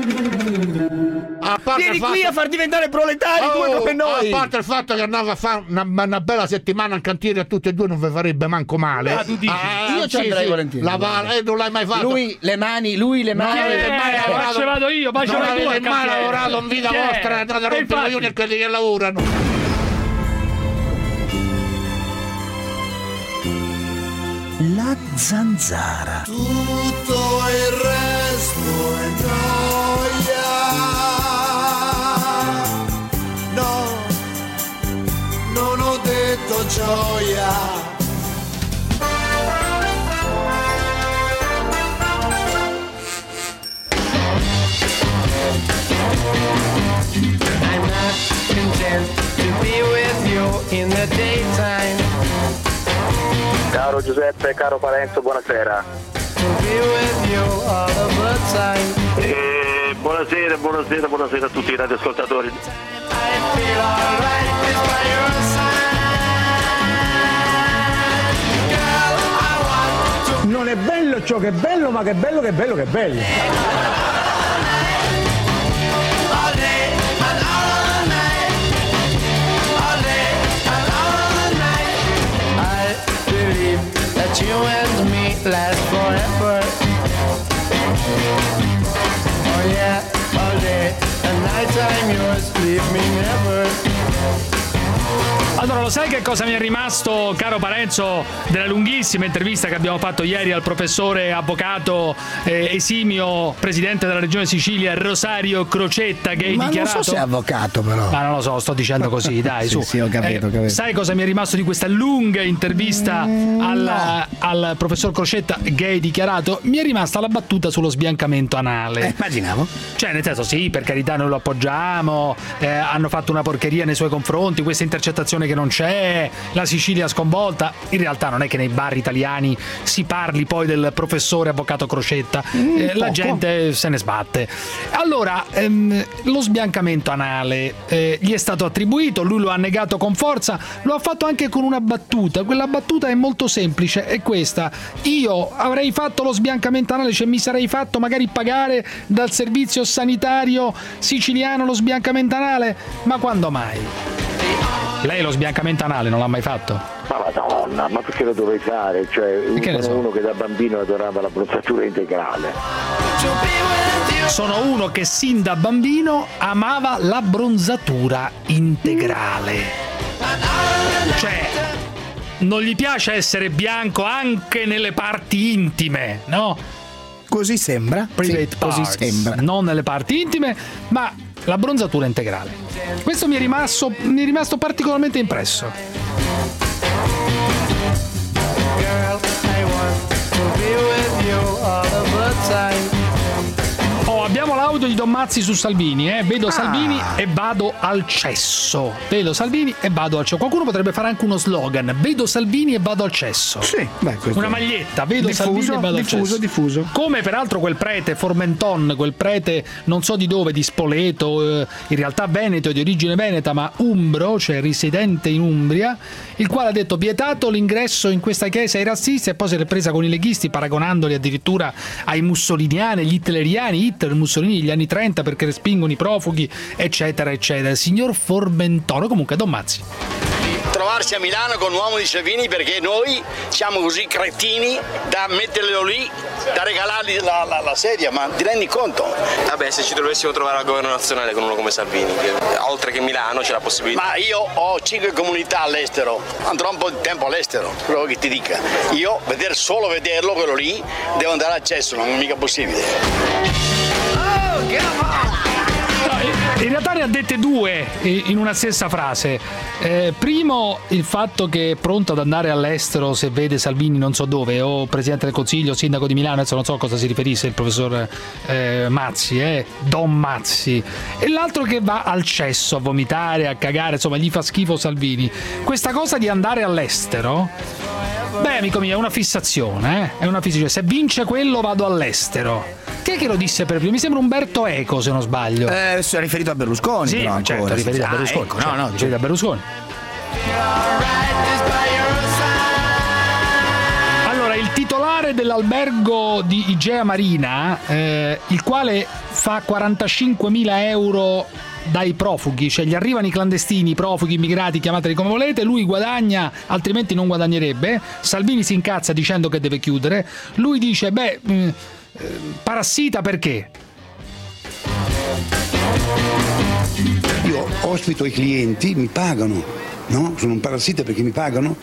Vieni qui a far diventare proletari come noi. A parte il fatto che andava a fare una bella settimana in cantiere a tutti e due non vi farebbe manco male. Tu dici? Io ci andrei volentieri. Non l'hai mai fatto. Lui le mani. Ci vado io, ma non avete mai lavorato in vita vostra, andate a rompere i coglioni a quelli che lavorano. La zanzara. Tutto il resto è gioia. No, non ho detto gioia. I'm not content to be with you in the daytime. Caro Giuseppe, caro Parenzo, buonasera. To be with you all of the time. Buonasera a tutti i radioascoltatori. I feel alright just by your side. Girl, I want to. Non è bello ciò che è bello, ma che bello, che bello, che bello. All day and all night. All day and all night. I believe that you and me last forever. Oh yeah, all day and night I'm yours, leave me never. Allora, lo sai che cosa mi è rimasto, caro Parenzo, della lunghissima intervista che abbiamo fatto ieri al professore avvocato esimio presidente della regione Sicilia Rosario Crocetta, che hai dichiarato... non so se è avvocato, però. Ma non lo so, sto dicendo così, dai, su. Sì, ho capito. Sai cosa mi è rimasto di questa lunga intervista al professor Crocetta che hai dichiarato? Mi è rimasta la battuta sullo sbiancamento anale. Immaginavo. Cioè, nel senso, sì, per carità noi lo appoggiamo, hanno fatto una porcheria nei suoi confronti, questa intercettazione che non c'è, la Sicilia sconvolta. In realtà non è che nei bar italiani si parli poi del professore avvocato Crocetta, la gente se ne sbatte. Allora, lo sbiancamento anale gli è stato attribuito, lui lo ha negato con forza, lo ha fatto anche con una battuta. Quella battuta è molto semplice, è questa: io avrei fatto lo sbiancamento anale, cioè mi sarei fatto magari pagare dal servizio sanitario siciliano lo sbiancamento anale, ma quando mai? Lei lo sbiancamento anale non l'ha mai fatto? Ma madonna, ma perché lo dovrei fare? Cioè, sono uno che da bambino adorava la bronzatura integrale. Sono uno che sin da bambino amava la bronzatura integrale. Cioè, non gli piace essere bianco anche nelle parti intime, no? Così sembra. Private parts, così sembra. non nelle parti intime, ma la bronzatura integrale. Questo mi è rimasto particolarmente impresso. Girl, I want to be with you all of the time. Abbiamo l'audio di Don Mazzi su Salvini, Vedo Salvini e vado al cesso. Vedo Salvini e vado al cesso. Qualcuno potrebbe fare anche uno slogan: vedo Salvini e vado al cesso. Sì, una maglietta, vedo Salvini e vado al cesso. Diffuso. Come peraltro quel prete Formenton, quel prete non so di dove, di Spoleto, in realtà veneto, di origine veneta, ma umbro, cioè risidente in Umbria, il quale ha detto vietato l'ingresso in questa chiesa ai razzisti, e poi se l'è presa con i leghisti, paragonandoli addirittura ai mussoliniani, agli hitleriani, Hitler, Mussolini degli anni 30, perché respingono i profughi, eccetera eccetera. Signor Formenton. Comunque, Don Mazzi, trovarsi a Milano con un uomo di Salvini, perché noi siamo così cretini da metterlo lì, da regalargli la sedia, ma ti rendi conto? Vabbè, se ci dovessimo trovare al governo nazionale con uno come Salvini, che oltre che Milano c'è la possibilità. Ma io ho 5 comunità all'estero, andrò un po' di tempo all'estero, quello che ti dica. Io solo vederlo, quello lì, devo andare al cesso, non è mica possibile. In realtà ne ha dette due in una stessa frase. Primo, il fatto che è pronto ad andare all'estero se vede Salvini non so dove, o Presidente del Consiglio, Sindaco di Milano, adesso non so a cosa si riferisse il professor Mazzi, Don Mazzi. E l'altro che va al cesso a vomitare, a cagare, insomma gli fa schifo Salvini. Questa cosa di andare all'estero, beh, amico mio, è una fissazione, è una fissazione. Se vince quello vado all'estero. Chi è che lo disse per primo? Mi sembra Umberto Eco, se non sbaglio. Si è riferito a Berlusconi. Sì, però certo, riferito a Berlusconi. Ecco, riferito a Berlusconi. Allora, il titolare titolare dell'albergo di Igea Marina, il quale fa 45.000 euro dai profughi, cioè gli arrivano i clandestini, i profughi, immigrati, chiamateli come volete, lui guadagna, altrimenti non guadagnerebbe. Salvini si incazza dicendo che deve chiudere, lui dice parassita perché? Io ospito i clienti, mi pagano, no? Sono un parassita perché mi pagano?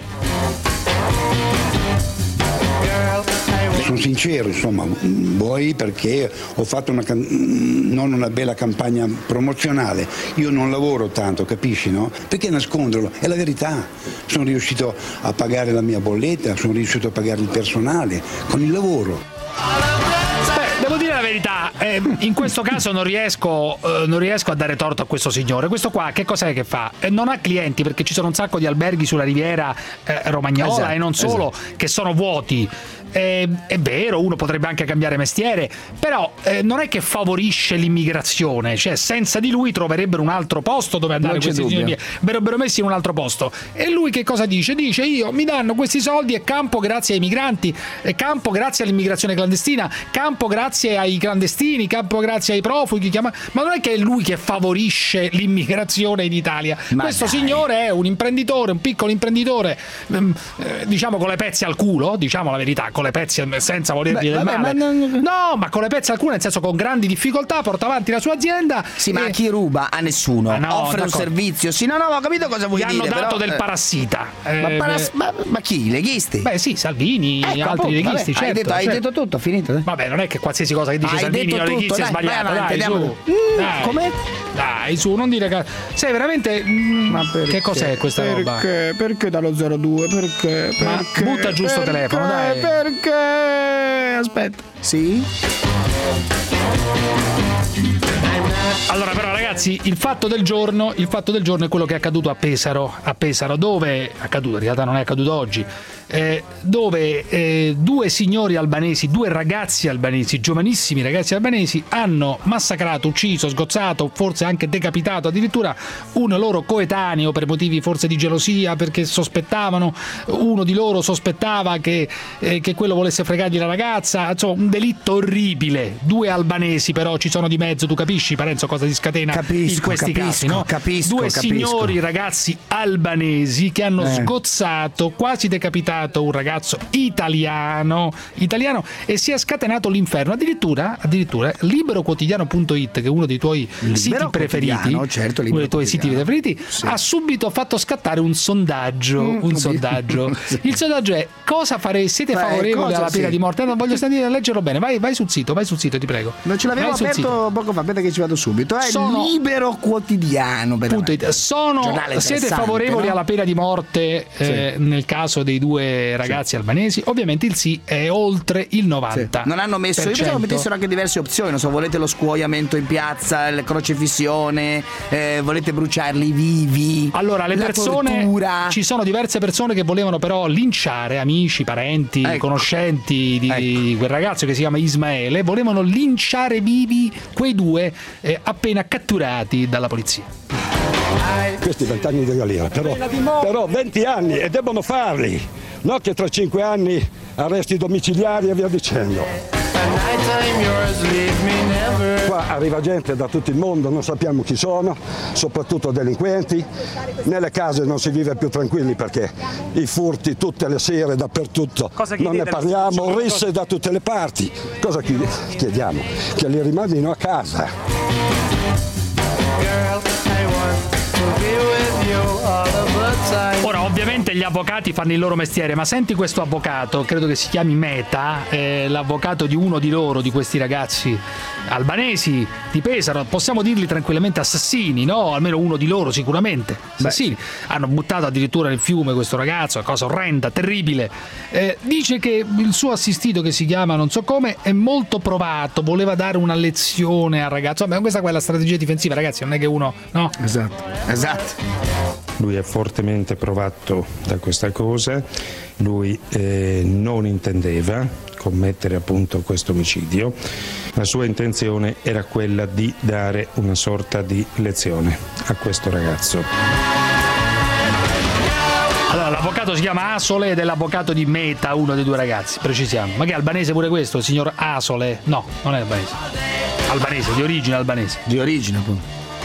Sono sincero, insomma, voi perché ho fatto non una bella campagna promozionale, io non lavoro tanto, capisci, no? Perché nasconderlo? È la verità, sono riuscito a pagare la mia bolletta, sono riuscito a pagare il personale con il lavoro. Devo dire la verità, in questo caso non riesco a dare torto a questo signore. Questo qua che cos'è che fa? Non ha clienti, perché ci sono un sacco di alberghi sulla riviera romagnola, esatto, e non solo, che sono vuoti. È vero, uno potrebbe anche cambiare mestiere, però non è che favorisce l'immigrazione, cioè senza di lui troverebbero un altro posto dove andare, questi signori verrebbero messi in un altro posto. E lui che cosa dice? Dice: io mi danno questi soldi e campo grazie ai migranti, campo grazie all'immigrazione clandestina, campo grazie ai clandestini, campo grazie ai profughi, ma non è che è lui che favorisce l'immigrazione in Italia. Questo signore è un imprenditore, un piccolo imprenditore, diciamo con le pezze al culo, diciamo la verità, con le pezze, senza voler dire del male. No, ma con le pezze al culo, nel senso con grandi difficoltà porta avanti la sua azienda. Sì, ma a chi ruba? A nessuno. Offre un servizio. Sì, no, ho capito cosa vuoi dire. Gli hanno dato però, del parassita. Ma chi? I leghisti? Beh sì, Salvini, altri appunto, leghisti, vabbè, certo. Hai detto tutto, finito. Vabbè, non è che qualsiasi cosa che dice Salvini o leghisti è sbagliata. Dai, su. Come? Dai, su, non dire che sei veramente che cos'è questa roba? Perché dallo 02? Perché? Ma butta giusto il telefono, dai. Perché? Aspetta. Sì? Allora, però ragazzi, il fatto del giorno è quello che è accaduto a Pesaro, dove è accaduto, in realtà non è accaduto oggi, dove due signori albanesi, due ragazzi albanesi, giovanissimi ragazzi albanesi, hanno massacrato, ucciso, sgozzato, forse anche decapitato addirittura un loro coetaneo per motivi forse di gelosia, perché sospettavano, uno di loro sospettava che quello volesse fregargli la ragazza, insomma un delitto orribile. Due albanesi, però ci sono di mezzo, tu capisci Parenzo cosa si scatena in questi casi, no? Due signori ragazzi albanesi che hanno sgozzato, quasi decapitato un ragazzo italiano e si è scatenato l'inferno. Addirittura liberoquotidiano.it, che è uno dei tuoi siti preferiti, certo, uno dei tuoi siti preferiti, sì, ha subito fatto scattare un sondaggio. Il sondaggio è: cosa farei? Siete favorevoli alla pena di morte? Non voglio sentire, leggerlo bene. Vai sul sito, ti prego. Non ce l'avevo aperto poco fa, aspetta che ci vado subito. È Libero Quotidiano. Siete favorevoli alla pena di morte nel caso dei due ragazzi albanesi? Ovviamente il sì è oltre il 90%. Non hanno messo, io pensavo mettessero anche diverse opzioni, non so, volete lo scuoiamento in piazza, la crocefissione, volete bruciarli vivi. Allora, le persone, tortura. Ci sono diverse persone che volevano però linciare amici, parenti, conoscenti di quel ragazzo che si chiama Ismaele, volevano linciare vivi quei due appena catturati dalla polizia. Questi 20 anni di galera, però 20 anni e debbono farli, no che tra 5 anni arresti domiciliari e via dicendo. Qua arriva gente da tutto il mondo, non sappiamo chi sono, soprattutto delinquenti. Nelle case non si vive più tranquilli perché i furti tutte le sere dappertutto, non ne parliamo, risse da tutte le parti. Cosa chiediamo? Che li rimandino a casa. Ora ovviamente gli avvocati fanno il loro mestiere, ma senti questo avvocato, credo che si chiami Meta, l'avvocato di uno di loro, di questi ragazzi albanesi di Pesaro, possiamo dirli tranquillamente assassini, no? Almeno uno di loro sicuramente assassini. Hanno buttato addirittura nel fiume questo ragazzo, una cosa orrenda, terribile. Dice che il suo assistito, che si chiama non so come, è molto provato, voleva dare una lezione al ragazzo. Vabbè, questa è quella strategia difensiva, ragazzi, non è che uno, no? Esatto. Lui è fortemente provato da questa cosa, lui non intendeva commettere appunto questo omicidio, la sua intenzione era quella di dare una sorta di lezione a questo ragazzo. Allora, l'avvocato l'avvocato si chiama Asole ed è l'avvocato di Meta, uno dei due ragazzi, precisiamo. Ma che è albanese pure questo, il signor Asole? No, non è albanese. Albanese, di origine albanese. Di origine, appunto.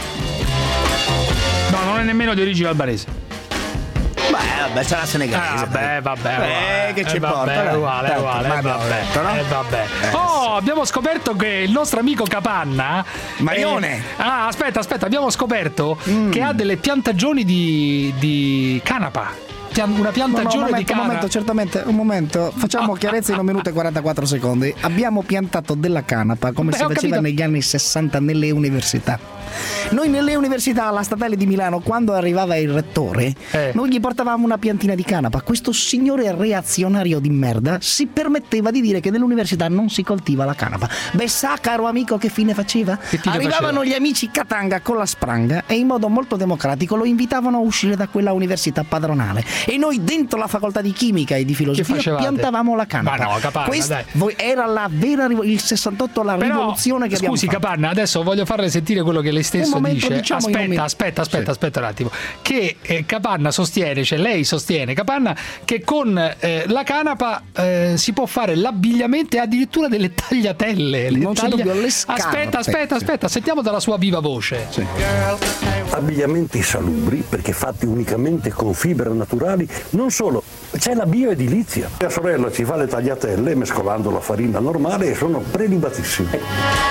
No, non è nemmeno di origine albanese. Vabbè, sarà senegalese. Vabbè. Che ci vabbè, porta? uguale. Vabbè. Oh, abbiamo scoperto che il nostro amico Capanna Marione. Aspetta, abbiamo scoperto che ha delle piantagioni di canapa. Una piantagione di canapa. Un momento, certamente, facciamo chiarezza in 1 minuto e 44 secondi. Abbiamo piantato della canapa come si faceva negli anni 60 nelle università. Noi nelle università alla Statale di Milano, quando arrivava il rettore, noi gli portavamo una piantina di canapa. Questo signore reazionario di merda si permetteva di dire che nell'università non si coltiva la canapa. Beh, sa, caro amico, che fine faceva? Arrivavano gli amici Katanga con la spranga e in modo molto democratico lo invitavano a uscire da quella università padronale. E noi dentro la facoltà di chimica e di filosofia piantavamo la canapa. Ma no, Capanna, dai. Era la vera il 68, la rivoluzione che abbiamo fatto. Scusi, Capanna, adesso voglio farle sentire quello che lei stesso dice. Aspetta un attimo. Che Capanna sostiene, cioè lei sostiene, Capanna, che con la canapa si può fare l'abbigliamento e addirittura delle tagliatelle. Non c'è dubbio, le scarpe. Aspetta, sentiamo dalla sua viva voce. Sì. Abbigliamenti salubri, perché fatti unicamente con fibre naturali. Non solo, c'è la bioedilizia. Mia sorella ci fa le tagliatelle mescolando la farina normale e sono prelibatissime.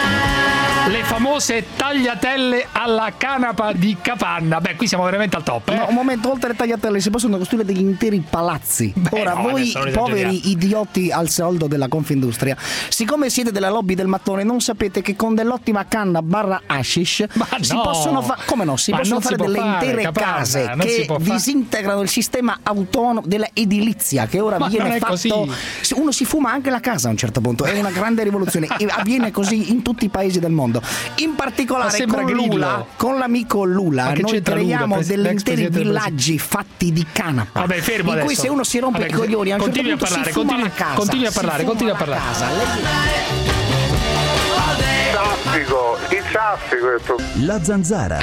Le famose tagliatelle alla canapa di Capanna. Beh, qui siamo veramente al top. No, un momento, oltre alle tagliatelle si possono costruire degli interi palazzi. Ora, voi poveri idioti al soldo della Confindustria, siccome siete della lobby del mattone, non sapete che con dell'ottima canna / hashish si possono fare. Come no? Si possono fare delle intere case che disintegrano il sistema autonomo della edilizia, che ora viene fatto. Uno si fuma anche la casa a un certo punto. È una grande rivoluzione e avviene così in tutti i paesi del mondo. In particolare con l'amico Lula noi creiamo degli interi villaggi fatti di canapa. Vabbè, fermo in adesso. cui se uno si rompe i coglioni a un certo punto si fuma la casa. Continui a parlare. Il traffico. La Zanzara.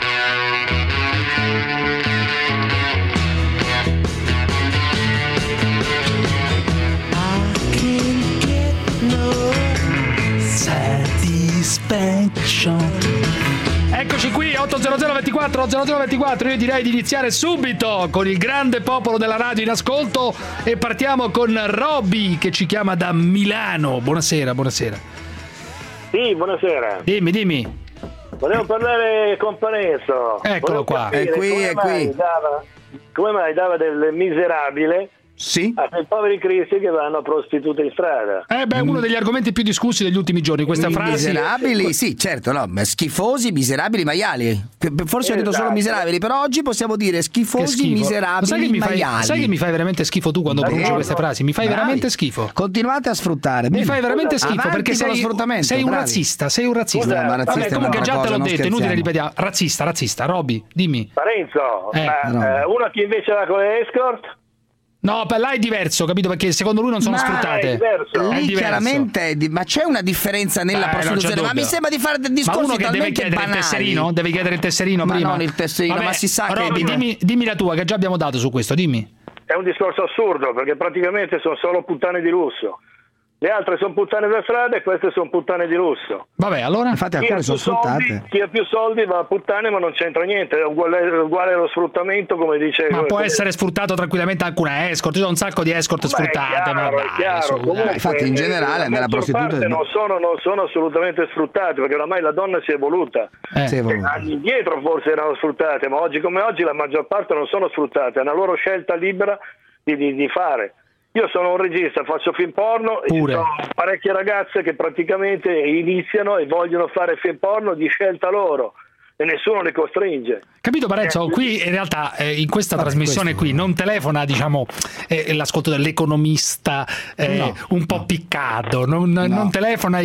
Eccoci qui, 80024. Io direi di iniziare subito con il grande popolo della radio in ascolto e partiamo con Robby che ci chiama da Milano. Buonasera. Sì, buonasera. Dimmi. Volevo parlare con Parenzo. Eccolo qua. È qui. Come mai dava del miserabile Sì. a quei poveri cristi che vanno a prostitute in strada? Uno degli argomenti più discussi degli ultimi giorni, questa frase. Miserabili, sì, certo, no, schifosi, miserabili, maiali. Forse ho detto solo miserabili, però oggi possiamo dire schifosi, miserabili, maiali. Sai che mi fai veramente schifo tu quando pronunci queste frasi? Mi fai veramente schifo. Continuate a sfruttare. Mi fai veramente schifo perché sei un razzista. Comunque già te l'ho detto, inutile ripetiamo. Razzista, Robby, dimmi. Parenzo, uno che invece va con le escort? No, là è diverso, capito? Perché secondo lui non sono sfruttate. Lì chiaramente, ma c'è una differenza nella prostituzione. Ma mi sembra di fare discorsi ma uno che talmente deve chiedere banali. il tesserino? Deve chiedere il tesserino ma prima. non il tesserino, ma si sa Robby, che dimmi la tua, che già abbiamo dato su questo, dimmi. È un discorso assurdo, perché praticamente sono solo puttane di lusso. Le altre sono puttane da strada e queste sono puttane di lusso. Vabbè, allora infatti alcune sono sfruttate. Chi ha più soldi va a puttane, ma non c'entra niente, è uguale allo sfruttamento, come dice. Ma può essere sfruttato tranquillamente anche una escort. Ci sono un sacco di escort sfruttate. È chiaro. Comunque, infatti in generale nella prostituta non sono assolutamente sfruttate, perché oramai la donna si è evoluta. Anni indietro forse erano sfruttate, ma oggi come oggi la maggior parte non sono sfruttate, è una loro scelta libera di fare. Io sono un regista, faccio film porno e ci sono parecchie ragazze che praticamente iniziano e vogliono fare film porno di scelta loro e nessuno le costringe. Capito Parenzo? Qui in realtà in questa trasmissione qui non telefona, diciamo, l'ascolto dell'economista un po' piccato, non telefona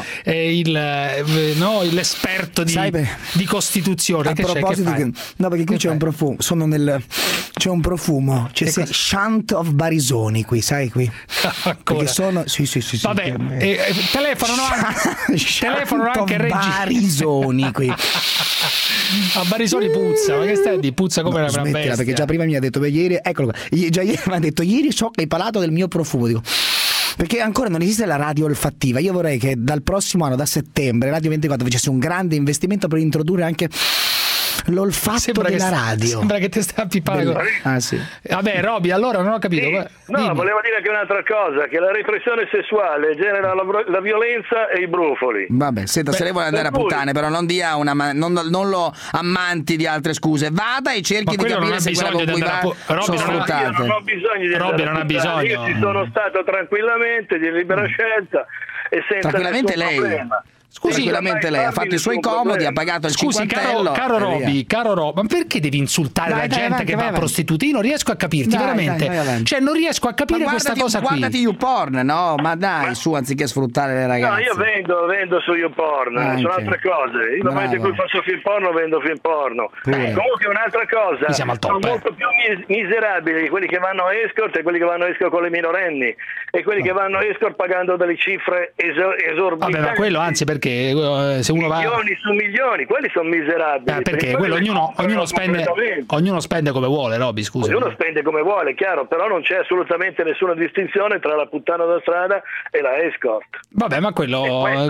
l'esperto di Costituzione. A proposito perché qui c'è un profumo, c'è un profumo, c'è Shant of Barisoni qui, sai qui? Perché sono sì. Vabbè, telefonano anche Barisoni qui. A Barisoli puzza, ma che stai di puzza come una bestia. Perché già prima mi ha detto ieri, eccolo qua, già ieri mi ha detto ieri so che hai parlato del mio profumo, dico perché ancora non esiste la radio olfattiva. Io vorrei che dal prossimo anno, da settembre, Radio 24 facesse un grande investimento per introdurre anche l'olfatto della radio. Sembra che te stai a pippare. Sì. Vabbè, Roby, allora non ho capito. Sì. No, volevo dire anche un'altra cosa, che la repressione sessuale genera la violenza e i brufoli. Vabbè, senta, se lei vuole andare a puttane, però non dia non lo ammanti di altre scuse. Vada e cerchi di capire se quella con cui va sono sfruttate. Io non ho bisogno di Robby non ha bisogno. Io ci sono stato tranquillamente, di libera scelta e senza tranquillamente nessun problema. Scusi, tranquillamente lei ha fatto i suoi comodi, ha pagato il cinquantello. Caro Roby, ma perché devi insultare la gente che va a prostituti? Io non riesco a capirti, veramente. Cioè, non riesco a capire questa cosa qui. Guardati YouPorn, no? Ma dai, su, anziché sfruttare le ragazze. No, io vendo su YouPorn, sono altre cose. Io nel momento in cui faccio film porno, vendo film porno. Comunque un'altra cosa, sono molto più miserabili quelli che vanno a escort e quelli che vanno a escort con le minorenni e quelli che vanno a escort pagando delle cifre esorbitanti. Vabbè, ma quello anzi perché se uno va milioni su milioni, quelli sono miserabili. Perché quello ognuno spende come vuole, Roby, scusa. Ognuno spende come vuole, chiaro, però non c'è assolutamente nessuna distinzione tra la puttana da strada e la escort. Vabbè, ma quello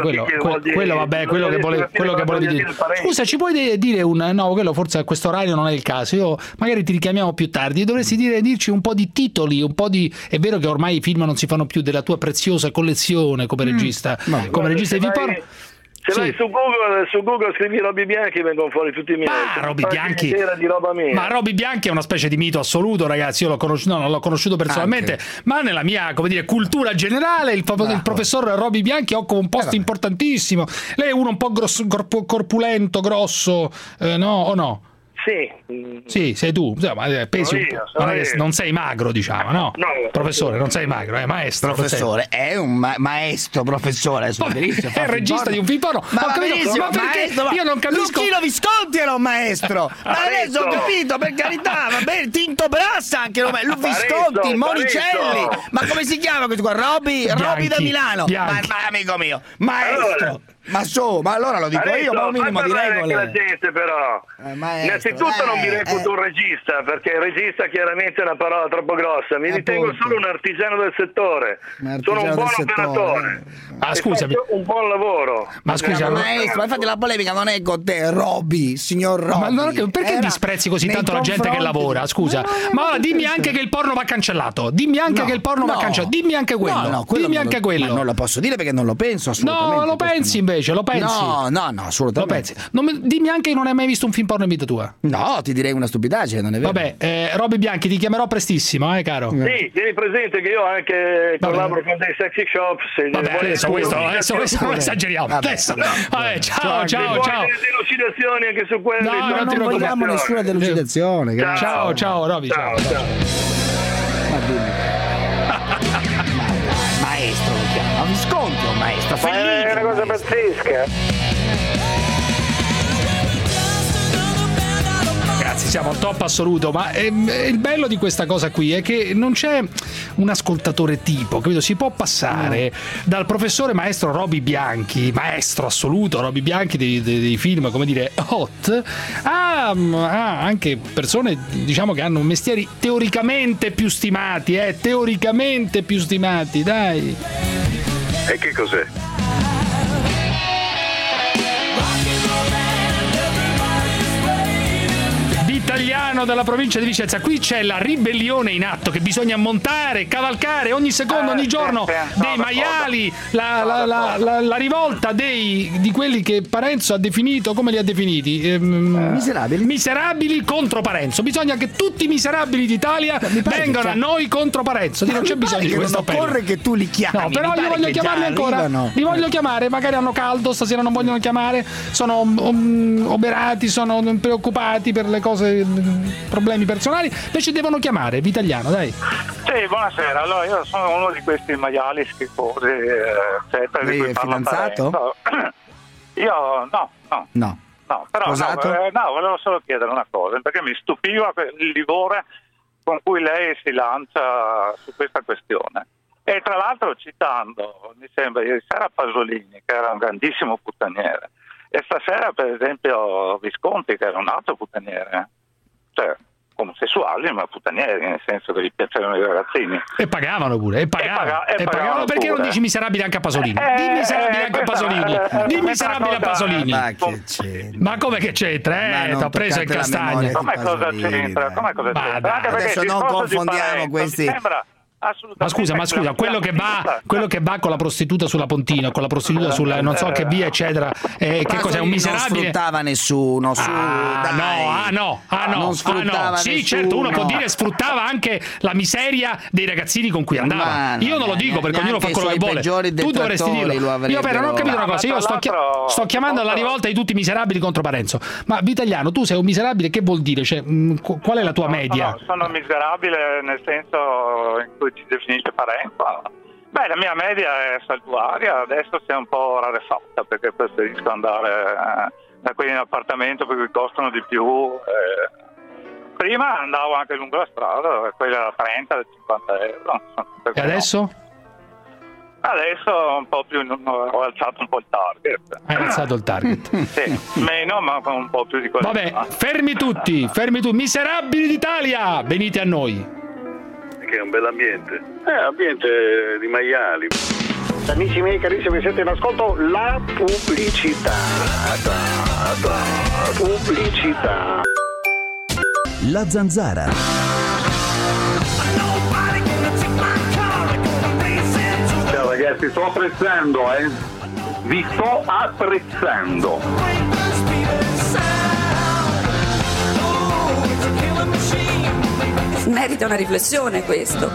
che volevi dire. Scusa, ci puoi dire no, quello forse a questo orario non è il caso. Io magari ti richiamiamo più tardi. Dovresti dirci un po' di titoli, un po' di. È vero che ormai i film non si fanno più, della tua preziosa collezione come regista, regista di film porno. Se vai su Google scrivi Roby Bianchi, vengono fuori tutti i miei. Roby Bianchi. Di roba mia. Ma Roby Bianchi è una specie di mito assoluto, ragazzi. Io non l'ho conosciuto personalmente, ma nella mia, cultura generale il professor Roby Bianchi occupa un posto importantissimo. Lei è uno un po' corpulento, grosso, no o no? Sì, sei tu. Pesi non sei magro, diciamo, no? No, professore, non sei magro, è maestro. Professore, è un maestro professore. È il regista di un film porno. Ma perché io non capisco. Lucchino Visconti era un maestro. Ma adesso ho capito, per carità, va bene, Tinto Brassa anche Visconti, Monicelli. Ma come si chiama questo qua? Roby da Milano. Ma amico mio, maestro. Ma allora lo dico io, ma un minimo di regole. La gente però. Innanzitutto non mi reputo un regista, perché il regista chiaramente è una parola troppo grossa. Mi ritengo solo un artigiano del settore. Sono un buon operatore. Scusami. Un buon lavoro. Ma scusa, maestro, infatti la polemica non è con te, Roby, signor Roby. Ma perché disprezzi così tanto la gente che lavora? Scusa. Ma ora dimmi anche che il porno va cancellato. Dimmi anche che il porno va cancellato. Dimmi anche quello. Dimmi anche quello. Non lo posso dire perché non lo penso assolutamente. No, lo pensi invece. Lo pensi? No, assolutamente. Lo pensi. Dimmi anche che non hai mai visto un film porno in vita tua. No, ti direi una stupidaggine, non è vero. Vabbè, Roby Bianchi, ti chiamerò prestissimo, caro. Sì, tieni presente che io anche collaboro con dei sexy shops. Vabbè, adesso non esageriamo. Adesso. Vabbè, ciao. Delucidazioni anche su quello. No, non vogliamo nessuna delucidazione. Ciao, Roby. Ciao. Maestro lo chiama, Visconti o maestro? È una cosa pazzesca. Ragazzi, siamo al top assoluto, ma il bello di questa cosa qui è che non c'è un ascoltatore tipo, capito? Si può passare dal professore maestro Roby Bianchi, maestro assoluto Roby Bianchi dei film, come dire, hot, a anche persone, diciamo, che hanno mestieri teoricamente più stimati, dai. E che cos'è? Italiano della provincia di Vicenza. Qui c'è la ribellione in atto che bisogna montare, cavalcare ogni secondo, ogni giorno dei maiali, la rivolta di quelli che Parenzo ha definito, come li ha definiti? Miserabili contro Parenzo. Bisogna che tutti i miserabili d'Italia vengano a noi contro Parenzo. Non c'è bisogno di questo appello. Non occorre che tu li chiami. No, però li voglio chiamarli ancora. Li voglio chiamare, magari hanno caldo, stasera non vogliono chiamare, sono oberati, sono preoccupati per le cose, problemi personali, invece devono chiamare Vitaliano, dai. Sì, buonasera. Allora, io sono uno di questi maiali schifosi, eccetera. Lei è fidanzato? Io no, però volevo solo chiedere una cosa, perché mi stupiva il livore con cui lei si lancia su questa questione. E tra l'altro citando, mi sembra ieri sera, Pasolini, che era un grandissimo puttaniere, E stasera, per esempio, Visconti, che era un altro putaniere, cioè omosessuali, ma putanieri, nel senso che gli piacevano i ragazzini. E pagavano pure, pagavano perché pure. non dici miserabile anche a Pasolini? Dimmi miserabile anche a Pasolini. Dimmi miserabile a Pasolini. Ma come che c'entra? Ti ho preso il castagno. Come cosa c'entra? Anche adesso non confondiamo questi. Ma scusa, quello che va con la prostituta sulla Pontina, con la prostituta sulla non so che via, eccetera, che cos'è, un miserabile? Non sfruttava nessuno, no. Sì, certo, uno può dire sfruttava anche la miseria dei ragazzini con cui andava. Io non lo dico perché ognuno fa quello che vuole. Tu dovresti dirlo. Io però non ho capito una cosa, io sto chiamando alla rivolta di tutti i miserabili contro Parenzo. Ma Vitagliano, tu sei un miserabile, che vuol dire? Cioè, qual è la tua media? Sono miserabile nel senso in cui ci definisce Parenzo. Beh, la mia media è saltuaria, adesso si è un po' rarefatta perché preferisco andare da quelli in appartamento perché costano di più. Prima andavo anche lungo la strada, quella da 30, da 50 euro. E adesso? Adesso un po' più, ho alzato un po' il target. Hai alzato il target? Sì, meno ma con un po' più di qualità. Vabbè, fermi tutti, miserabili d'Italia, venite a noi. Che è un bel ambiente. Ambiente di maiali. Amici miei carissimi, siete in ascolto la pubblicità. Pubblicità. La Zanzara. Ciao ragazzi, sto apprezzando, vi sto apprezzando. Merita una riflessione questo.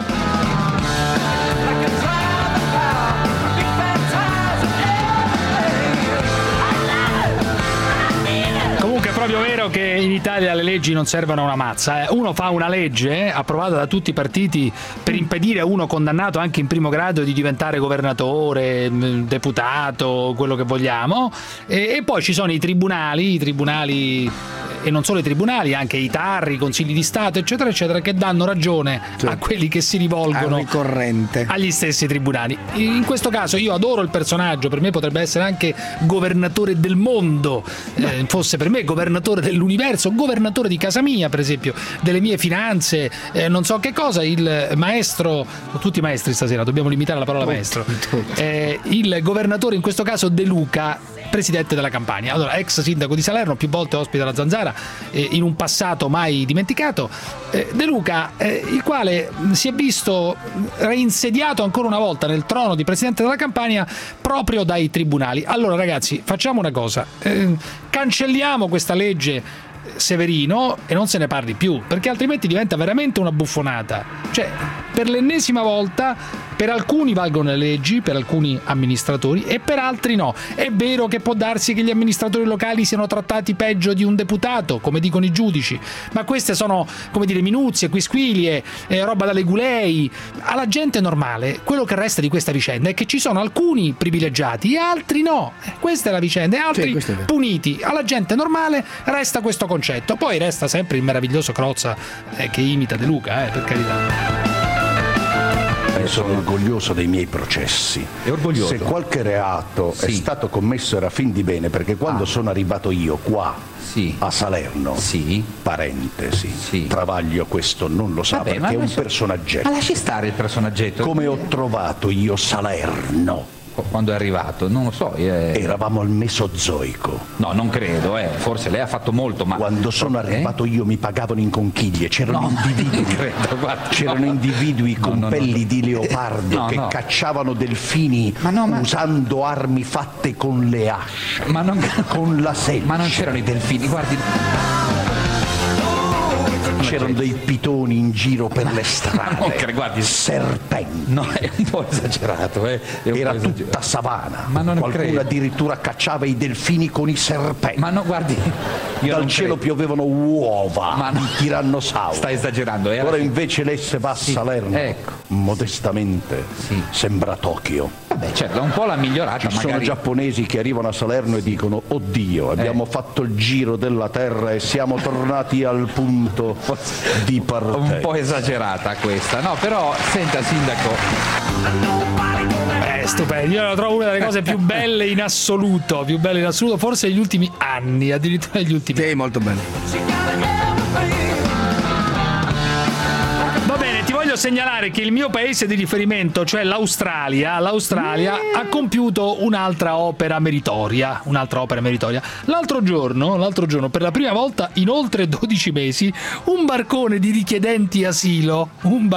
Comunque è proprio vero che in Italia le leggi non servono a una mazza. Uno fa una legge approvata da tutti i partiti per impedire a uno condannato anche in primo grado di diventare governatore, deputato, quello che vogliamo, e poi ci sono i tribunali e non solo i tribunali, anche i TAR, i consigli di Stato, eccetera, eccetera, che danno ragione a quelli che si rivolgono agli stessi tribunali. In questo caso io adoro il personaggio, per me potrebbe essere anche governatore del mondo, fosse per me governatore dell'universo, governatore di casa mia, per esempio, delle mie finanze, non so che cosa, il maestro, tutti maestri stasera, dobbiamo limitare la parola maestro, il governatore in questo caso De Luca, presidente della Campania, allora ex sindaco di Salerno, più volte ospite della Zanzara, in un passato mai dimenticato, De Luca, il quale si è visto reinsediato ancora una volta nel trono di presidente della Campania proprio dai tribunali. Allora ragazzi, facciamo una cosa, cancelliamo questa legge Severino e non se ne parli più, perché altrimenti diventa veramente una buffonata. Cioè, per l'ennesima volta, per alcuni valgono le leggi, per alcuni amministratori, e per altri no. È vero che può darsi che gli amministratori locali siano trattati peggio di un deputato, come dicono i giudici, ma queste sono, come dire, minuzie, quisquilie, roba da legulei. Alla gente normale quello che resta di questa vicenda è che ci sono alcuni privilegiati e altri no. Questa è la vicenda, e altri puniti. Alla gente normale resta questo concetto, poi resta sempre il meraviglioso Crozza che imita De Luca, per carità. Sono orgoglioso dei miei processi. È orgoglioso. Se qualche reato è stato commesso era fin di bene, perché quando sono arrivato io qua a Salerno, parentesi, Travaglio questo non lo sa. Vabbè, perché è un personaggetto. Ma lasci stare il personaggetto. Come ho trovato io Salerno? Quando è arrivato? Non lo so. Eravamo al Mesozoico. No, non credo, forse lei ha fatto molto, ma quando sono arrivato io mi pagavano in conchiglie, c'erano individui, c'erano individui con pelli di leopardo che cacciavano delfini usando armi fatte con le asce, con la selce. Ma non c'erano i delfini, guardi. C'erano dei pitoni in giro per le strade, guardi, serpenti. No, è un po' esagerato, Era tutta savana. Ma non qualcuno credo. Addirittura cacciava i delfini con i serpenti. Ma no, guardi, dal cielo piovevano uova di tirannosauro. Sta esagerando, Ora invece lei se va a Salerno, modestamente, sembra Tokyo. Vabbè, certo, un po' l'ha migliorata. Ci sono giapponesi che arrivano a Salerno e dicono: oddio, abbiamo fatto il giro della terra e siamo tornati al punto di partenza. Un po' esagerata questa, no? Però senta, sindaco, stupendo, io la trovo una delle cose più belle in assoluto, forse negli ultimi anni, addirittura negli ultimi anni. Sì, molto bello. Va bene, ti voglio segnalare che il mio paese di riferimento, cioè l'Australia ha compiuto un'altra opera meritoria. L'altro giorno, per la prima volta in oltre 12 mesi, un barcone di richiedenti asilo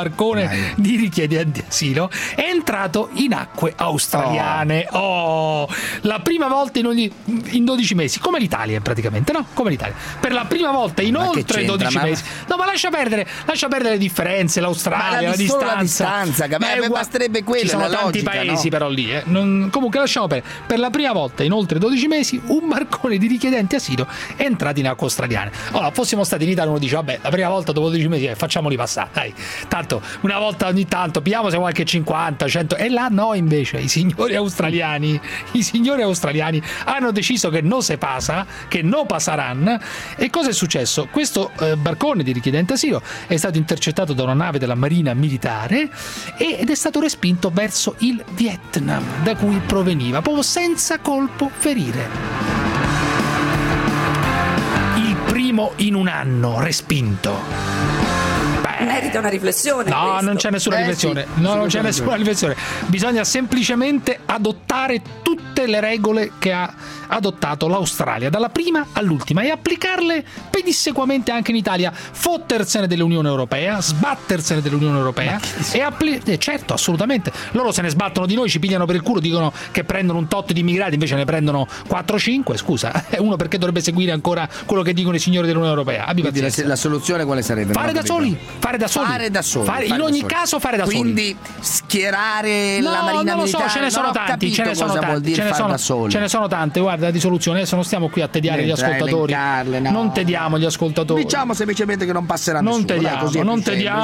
è entrato in acque australiane. La prima volta in 12 mesi, come l'Italia praticamente, no? Come l'Italia. Per la prima volta in oltre 12 mesi. No, ma lascia perdere le differenze, l'Australia, la distanza. Basterebbe quello. Ci sono tanti paesi, no? Però lì. Comunque lasciamo perdere. Per la prima volta in oltre 12 mesi un barcone di richiedenti asilo è entrato in acque australiane. Allora, fossimo stati in Italia, uno dice: vabbè, la prima volta dopo 12 mesi facciamoli passare, dai. Tanto una volta ogni tanto pigliamo se qualche 50, 100. E là no, invece i signori australiani hanno deciso che non se passa, che non passaranno. E cosa è successo? Questo barcone di richiedenti asilo è stato intercettato da una nave della Marina Militare ed è stato respinto verso il Vietnam, da cui proveniva, proprio senza colpo ferire. Il primo in un anno respinto. Merita una riflessione. No, questo. Non c'è nessuna riflessione. Non c'è nessuna riflessione. Bisogna semplicemente adottare tutte le regole che ha adottato l'Australia, dalla prima all'ultima, e applicarle pedissequamente anche in Italia. Fottersene dell'Unione Europea, sbattersene dell'Unione Europea e certo, assolutamente. Loro se ne sbattono di noi, ci pigliano per il culo, dicono che prendono un tot di immigrati, invece ne prendono 4-5. Scusa, uno perché dovrebbe seguire ancora quello che dicono i signori dell'Unione Europea? Quindi la soluzione quale sarebbe? Fare da soli. In ogni caso fare da soli. Quindi schierare la Marina non lo Militare. So, ce ne sono tanti. Ce ne sono tante, guarda, di soluzioni. Adesso non stiamo qui a tediare gli ascoltatori. Non tediamo gli ascoltatori. Diciamo semplicemente che non passerà nessuno. Non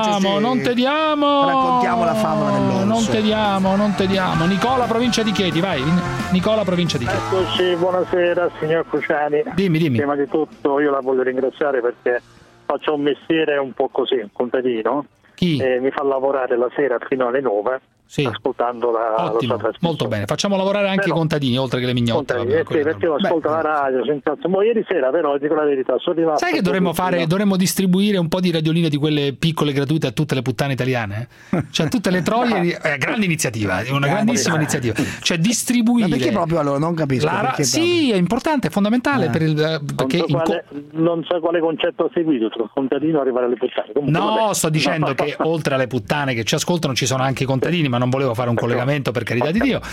tediamo. Raccontiamo la favola dell'orso. Non tediamo. Nicola, provincia di Chieti, vai. Nicola, provincia di Chieti. Eccoci, buonasera signor Cruciani. Dimmi. Prima di tutto io la voglio ringraziare perché faccio un mestiere un po' così, un contadino. Mi fa lavorare la sera fino alle 9, ascoltando la sua trasmissione. Molto bene, facciamo lavorare anche i contadini oltre che le mignotte. Perché io ascolto la radio, ieri sera però, dico la verità, sono rimasto. Sai che dovremmo fare? Dovremmo distribuire un po' di radioline di quelle piccole gratuite a tutte le puttane italiane, cioè tutte le troie. Grande iniziativa, una grandissima iniziativa, cioè distribuire. Ma perché proprio allora? Non capisco. Sì, è importante, è fondamentale perché non so quale concetto ha seguito tra contadino arrivare alle puttane. No, sto dicendo che oltre alle puttane che ci ascoltano ci sono anche i contadini, ma non volevo fare un collegamento, per carità di Dio.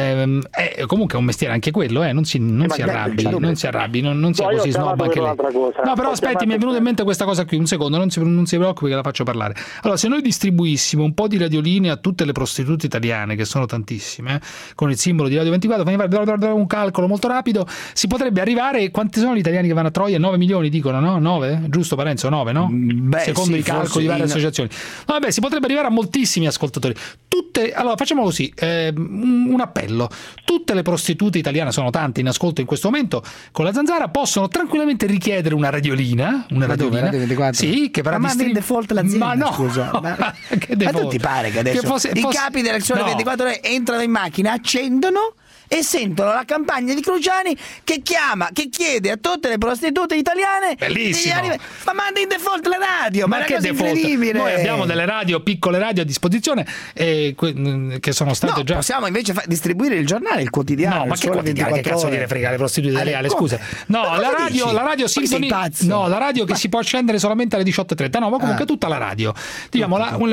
Comunque è un mestiere anche quello, non si arrabbi, non sia così snob anche lei. No, però aspetti, mi è venuta in mente questa cosa qui, un secondo, non si preoccupi che la faccio parlare. Allora, se noi distribuissimo un po' di radioline a tutte le prostitute italiane, che sono tantissime, con il simbolo di Radio 24, fai un calcolo molto rapido, si potrebbe arrivare. Quanti sono gli italiani che vanno a Troia? 9 milioni dicono, no? 9? Giusto Parenzo? 9, no? Secondo i calcoli di varie associazioni. Vabbè, si potrebbe arrivare a moltissimi ascoltatori. Allora facciamo così, un appello: tutte le prostitute italiane, sono tante in ascolto in questo momento con la Zanzara, possono tranquillamente richiedere una radiolina, Radio 24? Sì, che verrà in default l'azienda. Ma no, scusa. Che default? Ma tu ti pare che adesso i capi delle Sole 24 ore entrano in macchina, accendono e sentono la campagna di Cruciani che chiede a tutte le prostitute italiane. Bellissimo. Ma manda in default la radio. Ma che default? Incredibile. Noi abbiamo delle piccole radio a disposizione che sono state già. Possiamo invece distribuire il giornale, il quotidiano. No, ma che quotidiano? Che cazzo ne frega le prostitute italiane? Scusa. No, la radio sintonizza. La radio che si può accendere solamente alle 18:30. No, ma comunque tutta la radio. Diciamo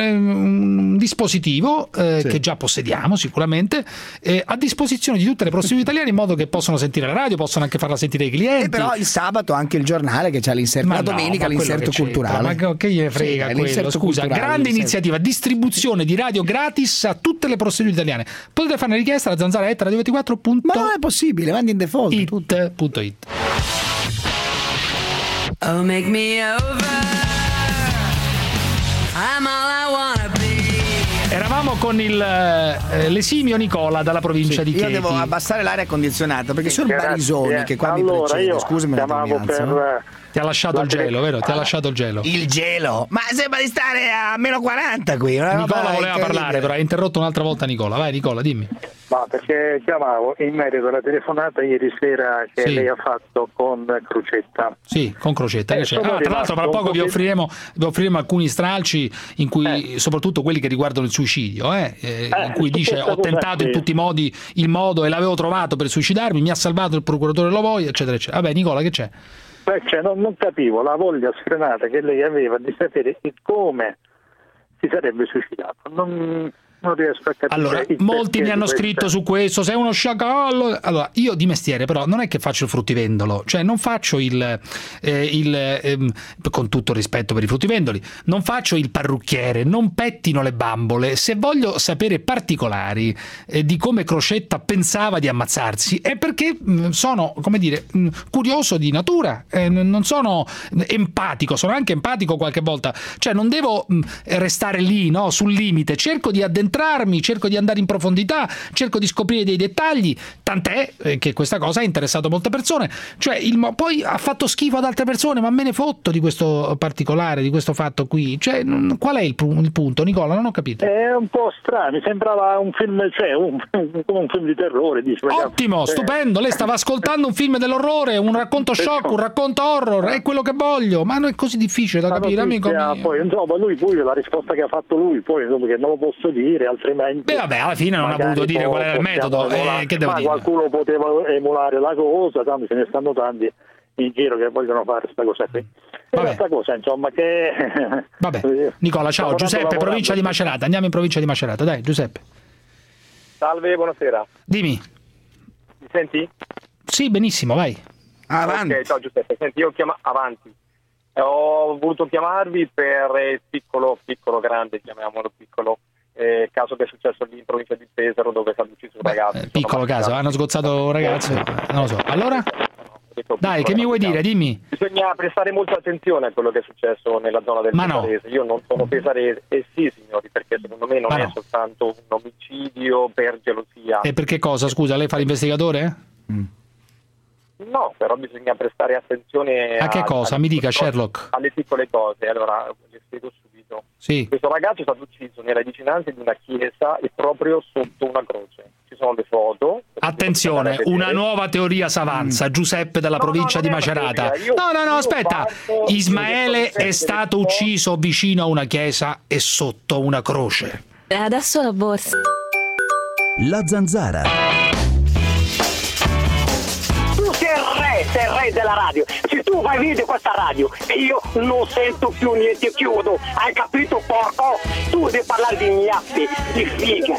un dispositivo che già possediamo sicuramente a disposizione di tutte le prostitute italiane, in modo che possono sentire la radio, possono anche farla sentire ai clienti. E però il sabato anche il giornale che c'ha l'inserto, la domenica l'inserto culturale. Ma che gli frega quello? Scusa, grande iniziativa, distribuzione di radio gratis a tutte le prostitute italiane. Potete fare una richiesta alla zanzara@radio24. Ma non è possibile, mandi in default. It.it. Oh, make me over. I'm all I wanna be. Eravamo Famo con l'esimio Nicola dalla provincia di Chieti. Io devo abbassare l'aria condizionata perché sono Barisoni che qua mi precede. Scusami, ti ha lasciato il gelo, vero? Ti ha lasciato il gelo. Il gelo? Ma sembra di stare a meno 40 qui. Nicola voleva parlare, però ha interrotto un'altra volta Nicola. Vai Nicola, dimmi. Ma perché chiamavo in merito alla telefonata ieri sera che lei ha fatto con Crocetta. Sì, con Crocetta. Tra l'altro tra poco vi offriremo alcuni stralci in cui, soprattutto quelli che riguardano il suicidio, in cui dice ho tentato in tutti i modi il modo e l'avevo trovato per suicidarmi, mi ha salvato il procuratore Lovoia, eccetera, eccetera. Vabbè Nicola, che c'è? Non capivo la voglia sfrenata che lei aveva di sapere come si sarebbe suicidato. Non riesco a capire. Allora, molti mi hanno scritto su questo, sei uno sciacallo. Allora, io di mestiere però non è che faccio il fruttivendolo, cioè non faccio con tutto il rispetto per i fruttivendoli, non faccio il parrucchiere, non pettino le bambole. Se voglio sapere particolari di come Crocetta pensava di ammazzarsi è perché sono, come dire, curioso di natura, non sono empatico, sono anche empatico qualche volta, cioè non devo restare lì, no, sul limite, cerco di addentrarmi, cerco di andare in profondità, cerco di scoprire dei dettagli, tant'è che questa cosa ha interessato molte persone, cioè poi ha fatto schifo ad altre persone, ma me ne fotto di questo particolare, di questo fatto qui, cioè qual è il punto, Nicola? Non ho capito. È un po' strano, mi sembrava un film, cioè come un film di terrore. Ottimo, stupendo, lei stava ascoltando un film dell'orrore, un racconto shock, un racconto horror, è quello che voglio, ma non è così difficile da capire, amico mio. Poi lui la risposta che ha fatto lui, poi che non lo posso dire, altrimenti vabbè, alla fine non ha voluto dire qual era il metodo, che devo dire? Qualcuno poteva emulare la cosa, tanto ce ne stanno tanti in giro che vogliono fare questa cosa qui. Questa cosa, insomma, che vabbè. Nicola, ciao. Giuseppe, provincia di Macerata. Andiamo in provincia di Macerata, dai, Giuseppe. Salve, buonasera. Dimmi. Mi senti? Sì, benissimo, vai. Avanti. Ok, ciao Giuseppe. Senti, io avanti. Ho voluto chiamarvi per il piccolo grande, chiamiamolo piccolo, caso che è successo lì in provincia di Pesaro, dove è stato ucciso un ragazzo. Piccolo caso, hanno sgozzato un ragazzo, non lo so. Allora? Dai, che mi vuoi dire? Dimmi. Bisogna prestare molta attenzione a quello che è successo nella zona del Pesarese. Io non sono pesarese, sì signori, perché secondo me non è soltanto un omicidio per gelosia. E per che cosa? Scusa, lei fa l'investigatore? No, però bisogna prestare attenzione a che cosa? Mi dica, Sherlock. Alle piccole cose. Allora, le spiego subito. Sì. Questo ragazzo è stato ucciso nelle vicinanze di una chiesa e proprio sotto una croce. Ci sono le foto. Attenzione, una nuova teoria s'avanza. Giuseppe dalla provincia di Macerata. No, aspetta. Ismaele è stato ucciso vicino a una chiesa e sotto una croce. Adesso la borsa. La Zanzara. Sei il re della radio. Se tu vai via di questa radio e io non sento più niente, chiudo. Hai capito, porco? Tu devi parlare di gnappi, di fighe.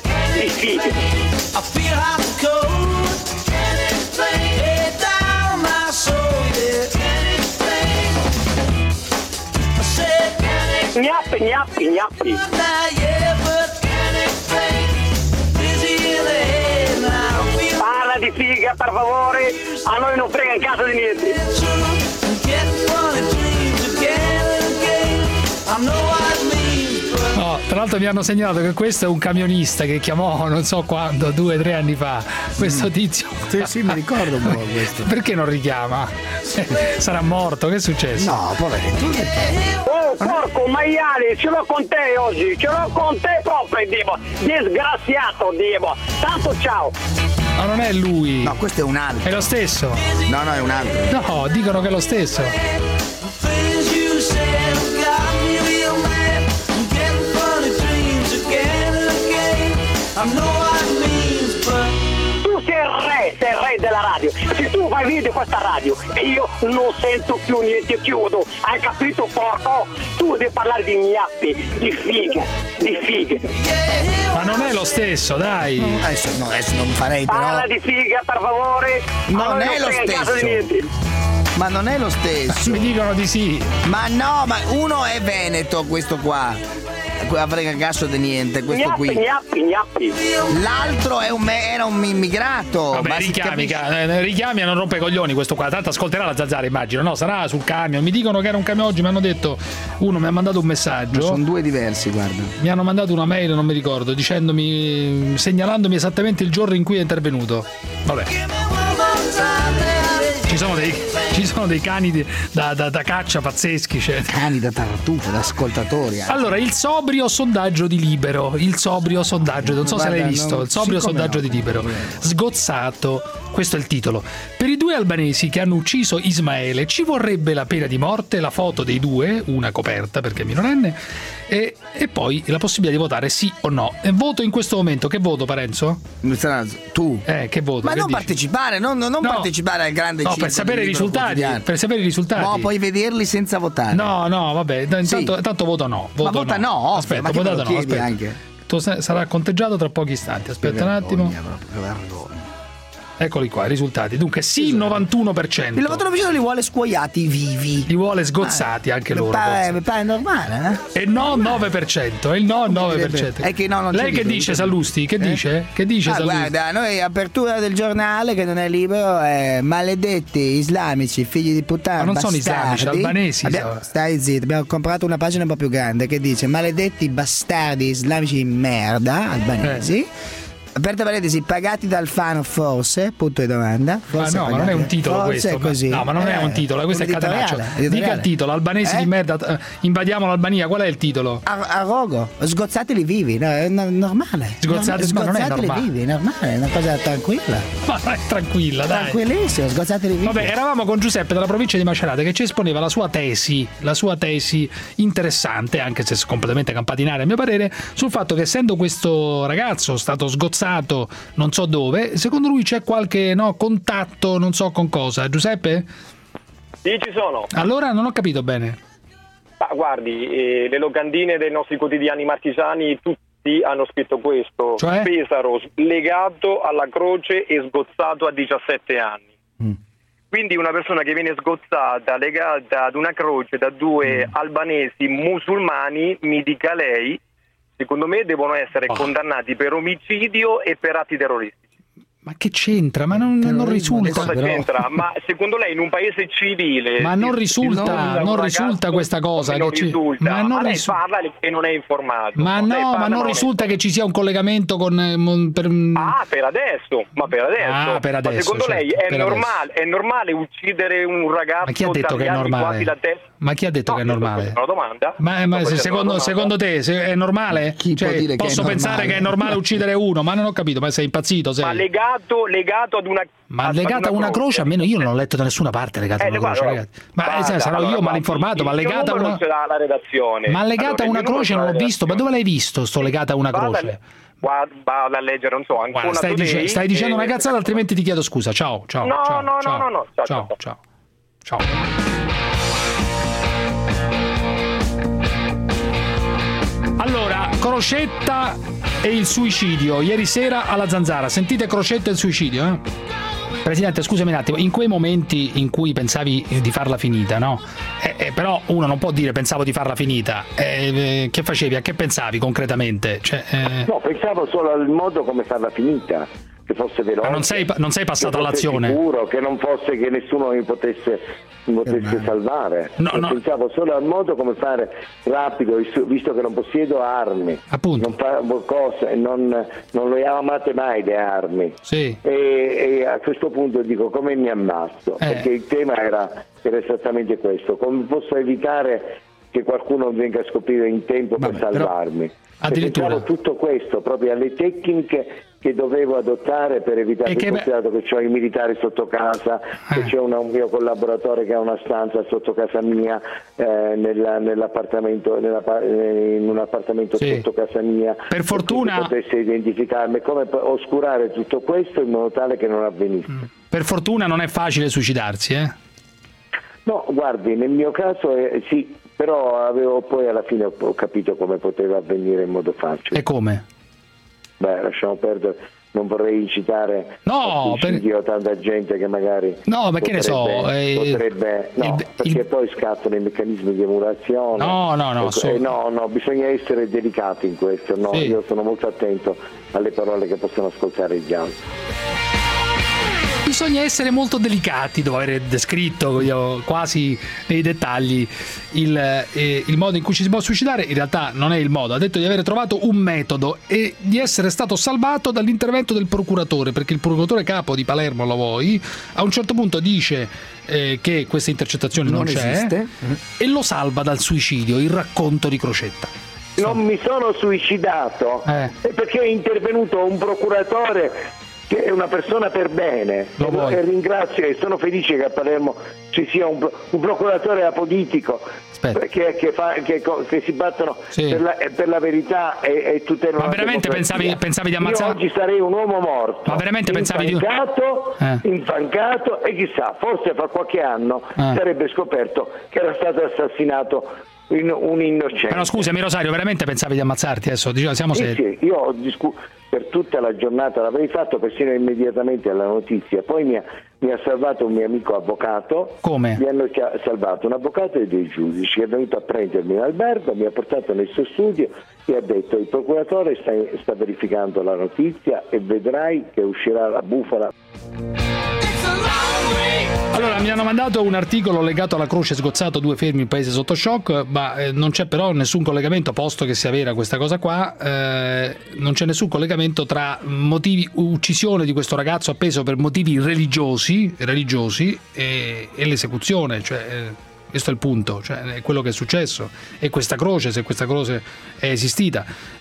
Gnappi. Parla di figa, per favore, a noi non frega in casa di niente. No, tra l'altro mi hanno segnalato che questo è un camionista che chiamò non so quando, 2 o 3 anni fa, questo tizio. Sì, mi ricordo un po' questo. Perché non richiama? Sarà morto, che è successo? No, poveretto. Oh, porco maiale, ce l'ho con te oggi, ce l'ho con te proprio, Dio. Disgraziato, Dio. Tanto ciao. Ma non è lui. No, questo è un altro. È lo stesso. No, è un altro. No, dicono che è lo stesso. Tu sei il re della radio. Se tu vai via di questa radio e io non sento più niente, chiudo. Hai capito, porco? Tu devi parlare di gnappi, di fighe. Ma non è lo stesso, dai. Adesso non farei però. Parla di figa, per favore. Non è lo stesso. Ma non è lo stesso. Mi dicono di sì. Ma no, ma uno è veneto, questo qua. frega cazzo di niente, questo qui. Gnappi. L'altro era un immigrato. Vabbè, richiami e non rompe i coglioni questo qua. Tanto ascolterà la Zanzara, immagino. No, sarà sul camion. Mi dicono che era un camion oggi, mi hanno detto, uno mi ha mandato un messaggio. Sono due diversi, guarda. Mi hanno mandato una mail, non mi ricordo, segnalandomi esattamente il giorno in cui è intervenuto. Vabbè. Ci sono dei cani da caccia pazzeschi. Cioè. Cani da tartufe, da ascoltatori. Allora, il sobrio sondaggio di Libero. Non so se l'hai visto. Il sobrio sondaggio di Libero. Sgozzato. Questo è il titolo. Per i due albanesi che hanno ucciso Ismaele ci vorrebbe la pena di morte, la foto dei due, una coperta perché è minorenne, e poi la possibilità di votare sì o no. E voto in questo momento. Che voto, Parenzo? Tu? Che voto? Ma che non dici? partecipare, non partecipare al grande No, per sapere i risultati. No, puoi vederli senza votare. No, vabbè, tanto voto no. Ma vota no. Aspetta, votato no. Aspetta. Anche. Sarà conteggiato tra pochi istanti. Aspetta un attimo. Eccoli qua, i risultati. Dunque, sì, il 91%. Il 91% li vuole scuoiati vivi. Li vuole sgozzati anche loro. Mi pare normale, E no 9%. E il no 9%. È che no, non Lei che dice, Sallusti? Che dice? Che dice Sallusti? Guarda, noi apertura del giornale che non è libero, maledetti islamici, figli di puttana. Ma non bastardi. sono islamici, albanesi. Stai zitto, abbiamo comprato una pagina un po' più grande che dice maledetti bastardi islamici di merda, albanesi. Aperta parentesi, pagati dal Alfano forse, punto di domanda. Forse ma non è un titolo forse questo. È così. No, ma non è un titolo, questo è catenaccio. Dica il titolo, albanesi di merda, invadiamo l'Albania, qual è il titolo? A rogo, sgozzateli vivi, no, è normale. Sgozzateli vivi, normale, è una cosa tranquilla. Ma è tranquilla, dai. Tranquillissimo, sgozzateli vivi. Vabbè, eravamo con Giuseppe dalla provincia di Macerata che ci esponeva la sua tesi interessante, anche se completamente campata in aria a mio parere, sul fatto che essendo questo ragazzo stato sgozzato non so dove, secondo lui c'è qualche contatto, non so con cosa. Giuseppe? Sì, ci sono. Allora non ho capito bene. Ma guardi, le locandine dei nostri quotidiani marchigiani tutti hanno scritto questo, cioè? Pesaro legato alla croce e sgozzato a 17 anni. Quindi una persona che viene sgozzata, legata ad una croce da due albanesi musulmani, mi dica lei, secondo me devono essere condannati per omicidio e per atti terroristici. Ma che c'entra? Ma non risulta. Cosa c'entra? Ma secondo lei in un paese civile... Ma non risulta questa cosa. Non risulta. Ma non lei parla che non è informato. Ma no, ma non risulta che ci sia un collegamento con... Per adesso. Ma secondo lei è normale uccidere un ragazzo? Ma chi ha detto che è normale? Ma chi ha detto che è normale? Una domanda. Ma secondo te è normale? Posso pensare che è normale uccidere uno, ma non ho capito, ma sei impazzito? Ma legato ad una... Ma legata a una croce, almeno io non l'ho letto da nessuna parte legata a una croce, ragazzi. Ma sarò io malinformato, ma legata a una... la redazione. Ma legata a una croce non l'ho visto, ma dove l'hai visto sto legata a una croce? Vado a leggere, non so, ancora. Stai dicendo una cazzata, altrimenti ti chiedo scusa. Ciao. No. Ciao. Allora, Crocetta e il suicidio. Ieri sera alla Zanzara. Sentite Crocetta e il suicidio, Presidente, scusami un attimo, in quei momenti in cui pensavi di farla finita, no? Però uno non può dire pensavo di farla finita. Che facevi? A che pensavi concretamente? No, pensavo solo al modo come farla finita. Che fosse veloce. Ma non sei passato all'azione? Sicuro, che non fosse che nessuno mi potesse salvare. No. Pensavo solo al modo come fare rapido, visto che non possiedo armi. Appunto. Non fa cose, non le amate mai le armi. Sì. E a questo punto dico come mi ammazzo, perché il tema era esattamente questo, come posso evitare che qualcuno venga a scoprire in tempo per salvarmi. Addirittura pensavo tutto questo, proprio alle tecniche che dovevo adottare per evitare considerato che ho i militari sotto casa, che c'è un mio collaboratore che ha una stanza sotto casa mia, nell'appartamento, in un appartamento sotto casa mia, per fortuna potesse identificarmi, come oscurare tutto questo in modo tale che non avvenisse. Per fortuna non è facile suicidarsi, No, guardi, nel mio caso sì, però poi alla fine ho capito come poteva avvenire in modo facile. E come? Lasciamo perdere, non vorrei incitare suicidio tanta gente che magari che ne so potrebbe perché poi scattano i meccanismi di emulazione. No, bisogna essere delicati in questo. Io sono molto attento alle parole che possono ascoltare gli altri. Bisogna essere molto delicati, dopo aver descritto quasi nei dettagli il modo in cui ci si può suicidare. In realtà non è il modo, ha detto di aver trovato un metodo e di essere stato salvato dall'intervento del procuratore, perché il procuratore capo di Palermo, Lavoi, a un certo punto dice che questa intercettazione non c'è esiste. E lo salva dal suicidio, il racconto di Crocetta. Non mi sono suicidato perché è intervenuto un procuratore che è una persona per bene e ringrazio e sono felice che a Palermo ci sia un procuratore apolitico che si battono per la verità e tutelano. Ma veramente pensavi di ammazzare? Io oggi sarei un uomo morto. Ma veramente pensavi infangato e chissà, forse fra qualche anno sarebbe scoperto che era stato assassinato un innocente. Però scusami Rosario, veramente pensavi di ammazzarti adesso? Siamo seri. Sì, io ho per tutta la giornata l'avrei fatto persino immediatamente alla notizia, poi mi ha salvato un mio amico avvocato. Come? Mi hanno salvato un avvocato e dei giudici che è venuto a prendermi in albergo, mi ha portato nel suo studio e ha detto: il procuratore sta verificando la notizia e vedrai che uscirà la bufala. Allora, mi hanno mandato un articolo legato alla croce sgozzato, 2 fermi, il paese sotto shock, ma non c'è però nessun collegamento, posto che sia vera questa cosa qua, non c'è nessun collegamento tra uccisione di questo ragazzo appeso per motivi religiosi e l'esecuzione, questo è il punto, è quello che è successo. E questa croce, se questa croce è esistita,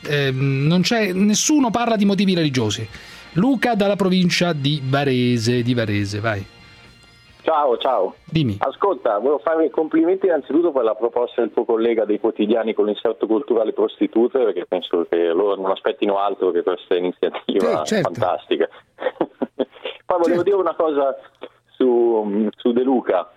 nessuno parla di motivi religiosi. Luca dalla provincia di Varese, vai. Ciao. Dimmi. Ascolta, volevo fare i complimenti innanzitutto per la proposta del tuo collega dei quotidiani con l'inserto culturale prostitute, perché penso che loro non aspettino altro che questa iniziativa fantastica. Poi volevo dire una cosa su De Luca.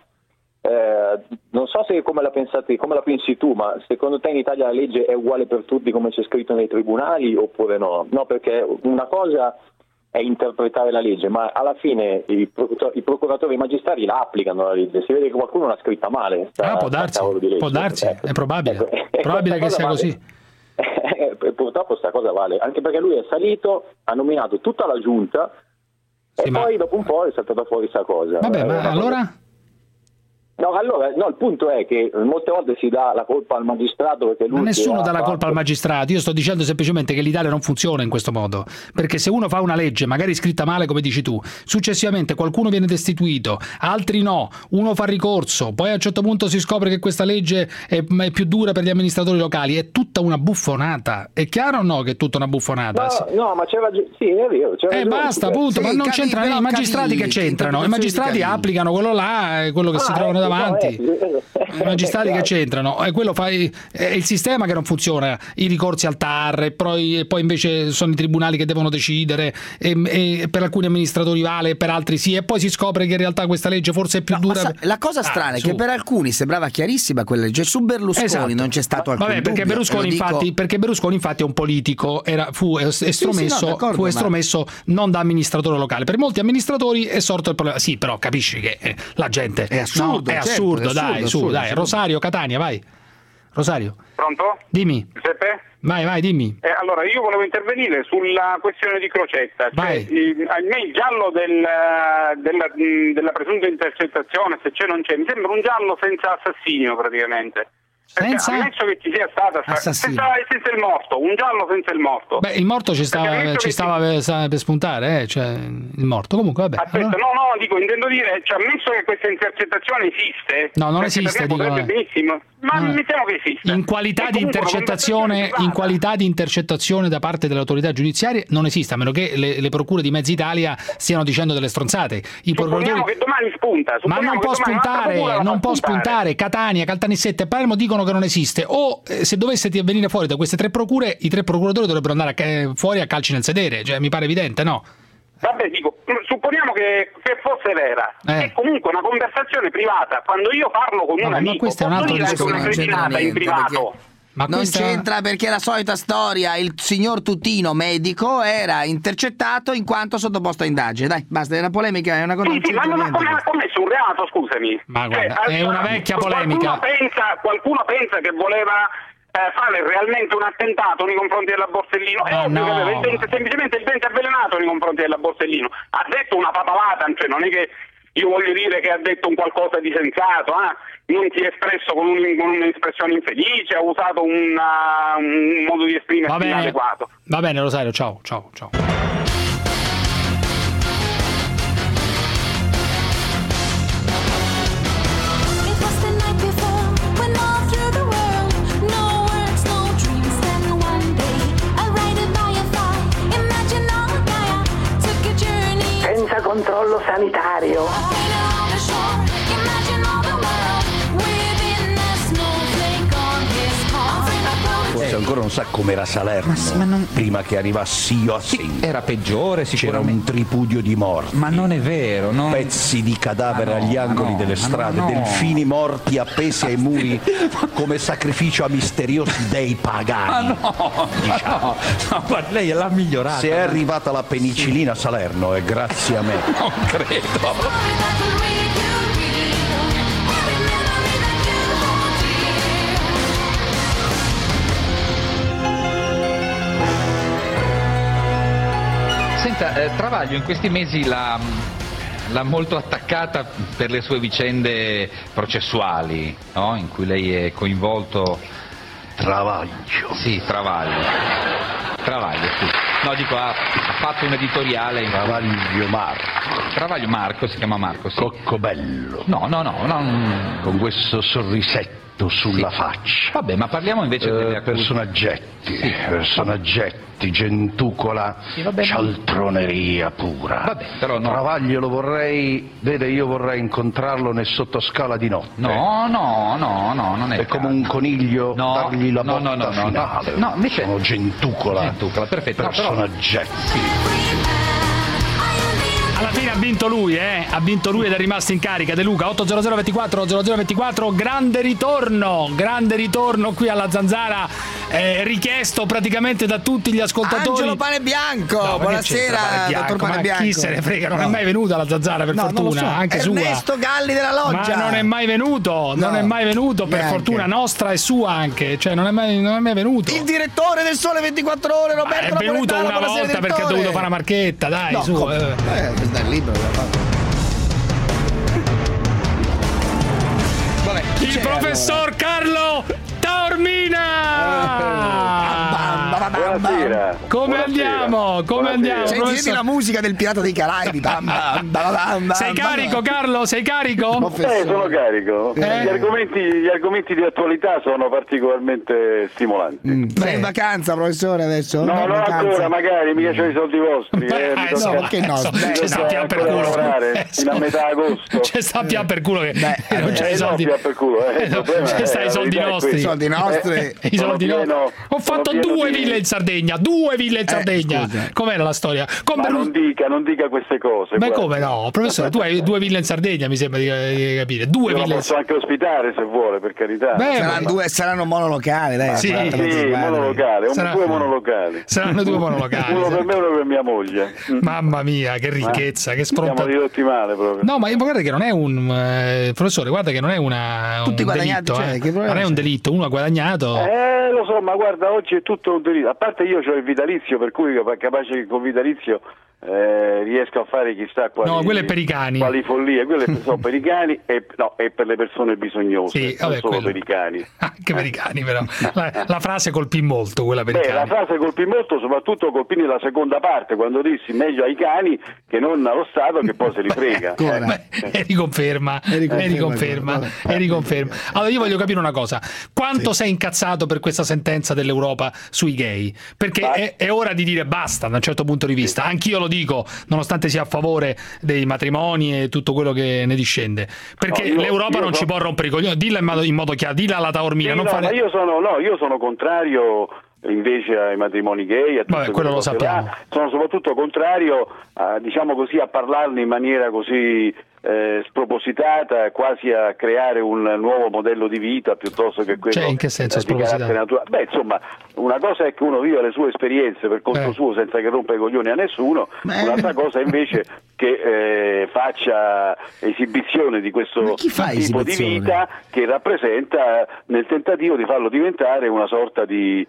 Non so se come la pensi tu, ma secondo te in Italia la legge è uguale per tutti come c'è scritto nei tribunali oppure no? No, perché una cosa è interpretare la legge, ma alla fine i procuratori e i magistrati la applicano la legge. Si vede che qualcuno l'ha scritta male. Può darsi, è probabile. Probabile che sia così. Purtroppo sta cosa vale, anche perché lui è salito, ha nominato tutta la giunta e poi dopo un po' è saltata fuori questa cosa. Vabbè, ma allora? No, il punto è che molte volte si dà la colpa al magistrato perché lui. Ma nessuno dà la colpa al magistrato, io sto dicendo semplicemente che l'Italia non funziona in questo modo, perché se uno fa una legge magari scritta male come dici tu, successivamente qualcuno viene destituito, altri no, uno fa ricorso, poi a un certo punto si scopre che questa legge è più dura per gli amministratori locali, è tutta una buffonata. È chiaro o no che è tutta una buffonata? No, ma c'era sì, è vero, basta, appunto, ma non c'entrano i magistrati che c'entrano, i magistrati applicano quello là, quello che si trovano davanti. I magistrati che c'entrano, è il sistema che non funziona, i ricorsi al TAR e poi invece sono i tribunali che devono decidere e per alcuni amministratori vale, per altri sì, e poi si scopre che in realtà questa legge forse è più dura. La cosa strana è che per alcuni sembrava chiarissima quella legge, su Berlusconi non c'è stato alcun dubbio. Perché Berlusconi infatti è un politico, fu estromesso non da amministratore locale. Per molti amministratori è sorto il problema. Sì, però capisci che la gente è assurdo. Dai, Rosario, Catania, vai. Rosario. Pronto? Dimmi. Giuseppe? Vai, dimmi. Allora, io volevo intervenire sulla questione di Crocetta. A me il giallo della presunta intercettazione, se c'è o non c'è, mi sembra un giallo senza assassinio praticamente. Ammesso che ci sia stata senza il morto, un giallo senza il morto. Beh, il morto ci stava per spuntare, il morto. Comunque, vabbè. Aspetta, allora... dico, intendo dire, ammesso che questa intercettazione esiste. No, non esiste, potrebbe benissimo. Ma mettiamo che esiste. In qualità di intercettazione da parte delle autorità giudiziarie non esiste, a meno che le procure di Mezza Italia stiano dicendo delle stronzate. Supponiamo che domani spunta. Ma non può spuntare. Catania, Caltanissette e Palermo dicono che non esiste, o se dovesse venire fuori da queste 3 procure, i 3 procuratori dovrebbero andare fuori a calci nel sedere, mi pare evidente, no? Vabbè, supponiamo che fosse vera, è comunque una conversazione privata. Quando io parlo con un amico, questo è un altro discorso. in privato. Ma non c'entra, perché è la solita storia. Il signor Tutino, medico, era intercettato in quanto sottoposto a indagine. Dai, basta, è una polemica, è una cosa. Sì, ma non ha commesso un reato, scusami. Ma guarda, è una vecchia polemica. Qualcuno pensa che voleva fare realmente un attentato nei confronti della Borsellino. Semplicemente il dente avvelenato nei confronti della Borsellino. Ha detto una papalata, cioè non è che io voglio dire che ha detto un qualcosa di sensato, non si è espresso con un'espressione infelice, ha usato un modo di esprimersi inadeguato. Va bene, Rosario, ciao. Senza controllo sanitario. Forse ancora non sa com'era Salerno prima che arrivassi io a Segno. Era peggiore, c'era un tripudio di morti. Ma non è vero, no? Pezzi di cadavere agli angoli delle strade, delfini morti appesi ai muri come sacrificio a misteriosi dei pagani. No, guarda, lei l'ha migliorata. Se è arrivata la penicillina a Salerno è grazie a me. Non credo. Senta, Travaglio in questi mesi l'ha molto attaccata per le sue vicende processuali, no? In cui lei è coinvolto. Travaglio. Sì, Travaglio, sì. No, dico, ha fatto un editoriale. Travaglio Marco, si chiama Marco, sì. Coccobello. No. Con questo sorrisetto sulla faccia. Vabbè, ma parliamo invece delle personaggetti, gentucola, cialtroneria pura. Vabbè, però no. Travaglio lo vorrei, io vorrei incontrarlo nel sottoscala di notte. No, non è. È come un coniglio, dargli la botta finale. No, invece sono gentucola, perfetto. Personaggetti. Alla fine ha vinto lui ed è rimasto in carica. De Luca 80024 grande ritorno qui alla Zanzara, richiesto praticamente da tutti gli ascoltatori. Angelo Panebianco, buonasera dottor Panebianco. Chi se ne frega, non è mai venuto alla Zanzara, per fortuna, anche Ernesto sua. Galli della Loggia. Ma non è mai venuto, per fortuna nostra e sua anche, cioè non è mai venuto. Il direttore del Sole 24 Ore, Roberto è venuto una volta perché ha dovuto fare una marchetta, dai, dal libro Vabbè, il professor Carlo Taormina. Buonasera. Come andiamo? Senti la musica del Pirata dei Caraibi. Sei carico, Carlo? Sei carico? Sono carico. Gli argomenti di attualità sono particolarmente stimolanti. Sei in vacanza, professore, adesso? No, non ancora, magari, mica c'ho i soldi vostri. Perché no? Ci sta pian per culo. Fino a metà agosto. Ci sta pian per culo che non c'è i soldi. Per culo, ci sta i soldi nostri. I soldi nostri. Ho fatto 2 ville in Sardegna. Com'era la storia? Ma non dica queste cose. Ma come no? Professore, tu hai 2 ville in Sardegna, mi sembra di capire. 2 ville. Posso anche ospitare se vuole, per carità. Saranno monolocali, dai. Sì, monolocale, 2 monolocali. Saranno 2 monolocali. Uno per me e uno per mia moglie. Mamma mia, che ricchezza, che spronta. Siamo ridotti male proprio. No, ma guarda che non è un professore, guarda che non è un delitto, non è un delitto, uno ha guadagnato. Lo so, ma guarda, oggi è tutto un delitto. A parte io ho il vitalizio, per cui capace che con vitalizio riesco a fare chissà quali. No, quello è per i cani. Quali follie, quelle sono per i cani e per le persone bisognose, sì, non solo per i cani. Anche per i cani, però. La frase colpì molto, quella per i cani. La frase colpì molto, soprattutto colpì nella seconda parte, quando dissi meglio ai cani che non allo Stato, che poi se li frega. E riconferma. Allora io voglio capire una cosa. Quanto sei incazzato per questa sentenza dell'Europa sui gay? Perché è ora di dire basta da un certo punto di vista. Anch'io lo dico, nonostante sia a favore dei matrimoni e tutto quello che ne discende, perché l'Europa non ci può rompere i coglioni. Dilla in modo chiaro, dilla alla Taormina. Ma io sono contrario invece ai matrimoni gay, a tutto quello lo sappiamo. Sono soprattutto contrario a, diciamo così, a parlarne in maniera così spropositata, quasi a creare un nuovo modello di vita piuttosto che quello in che senso di carattere naturale. Beh, insomma, una cosa è che uno vive le sue esperienze per conto suo senza che rompa i coglioni a nessuno, un'altra cosa invece che faccia esibizione di questo tipo di vita che rappresenta nel tentativo di farlo diventare una sorta di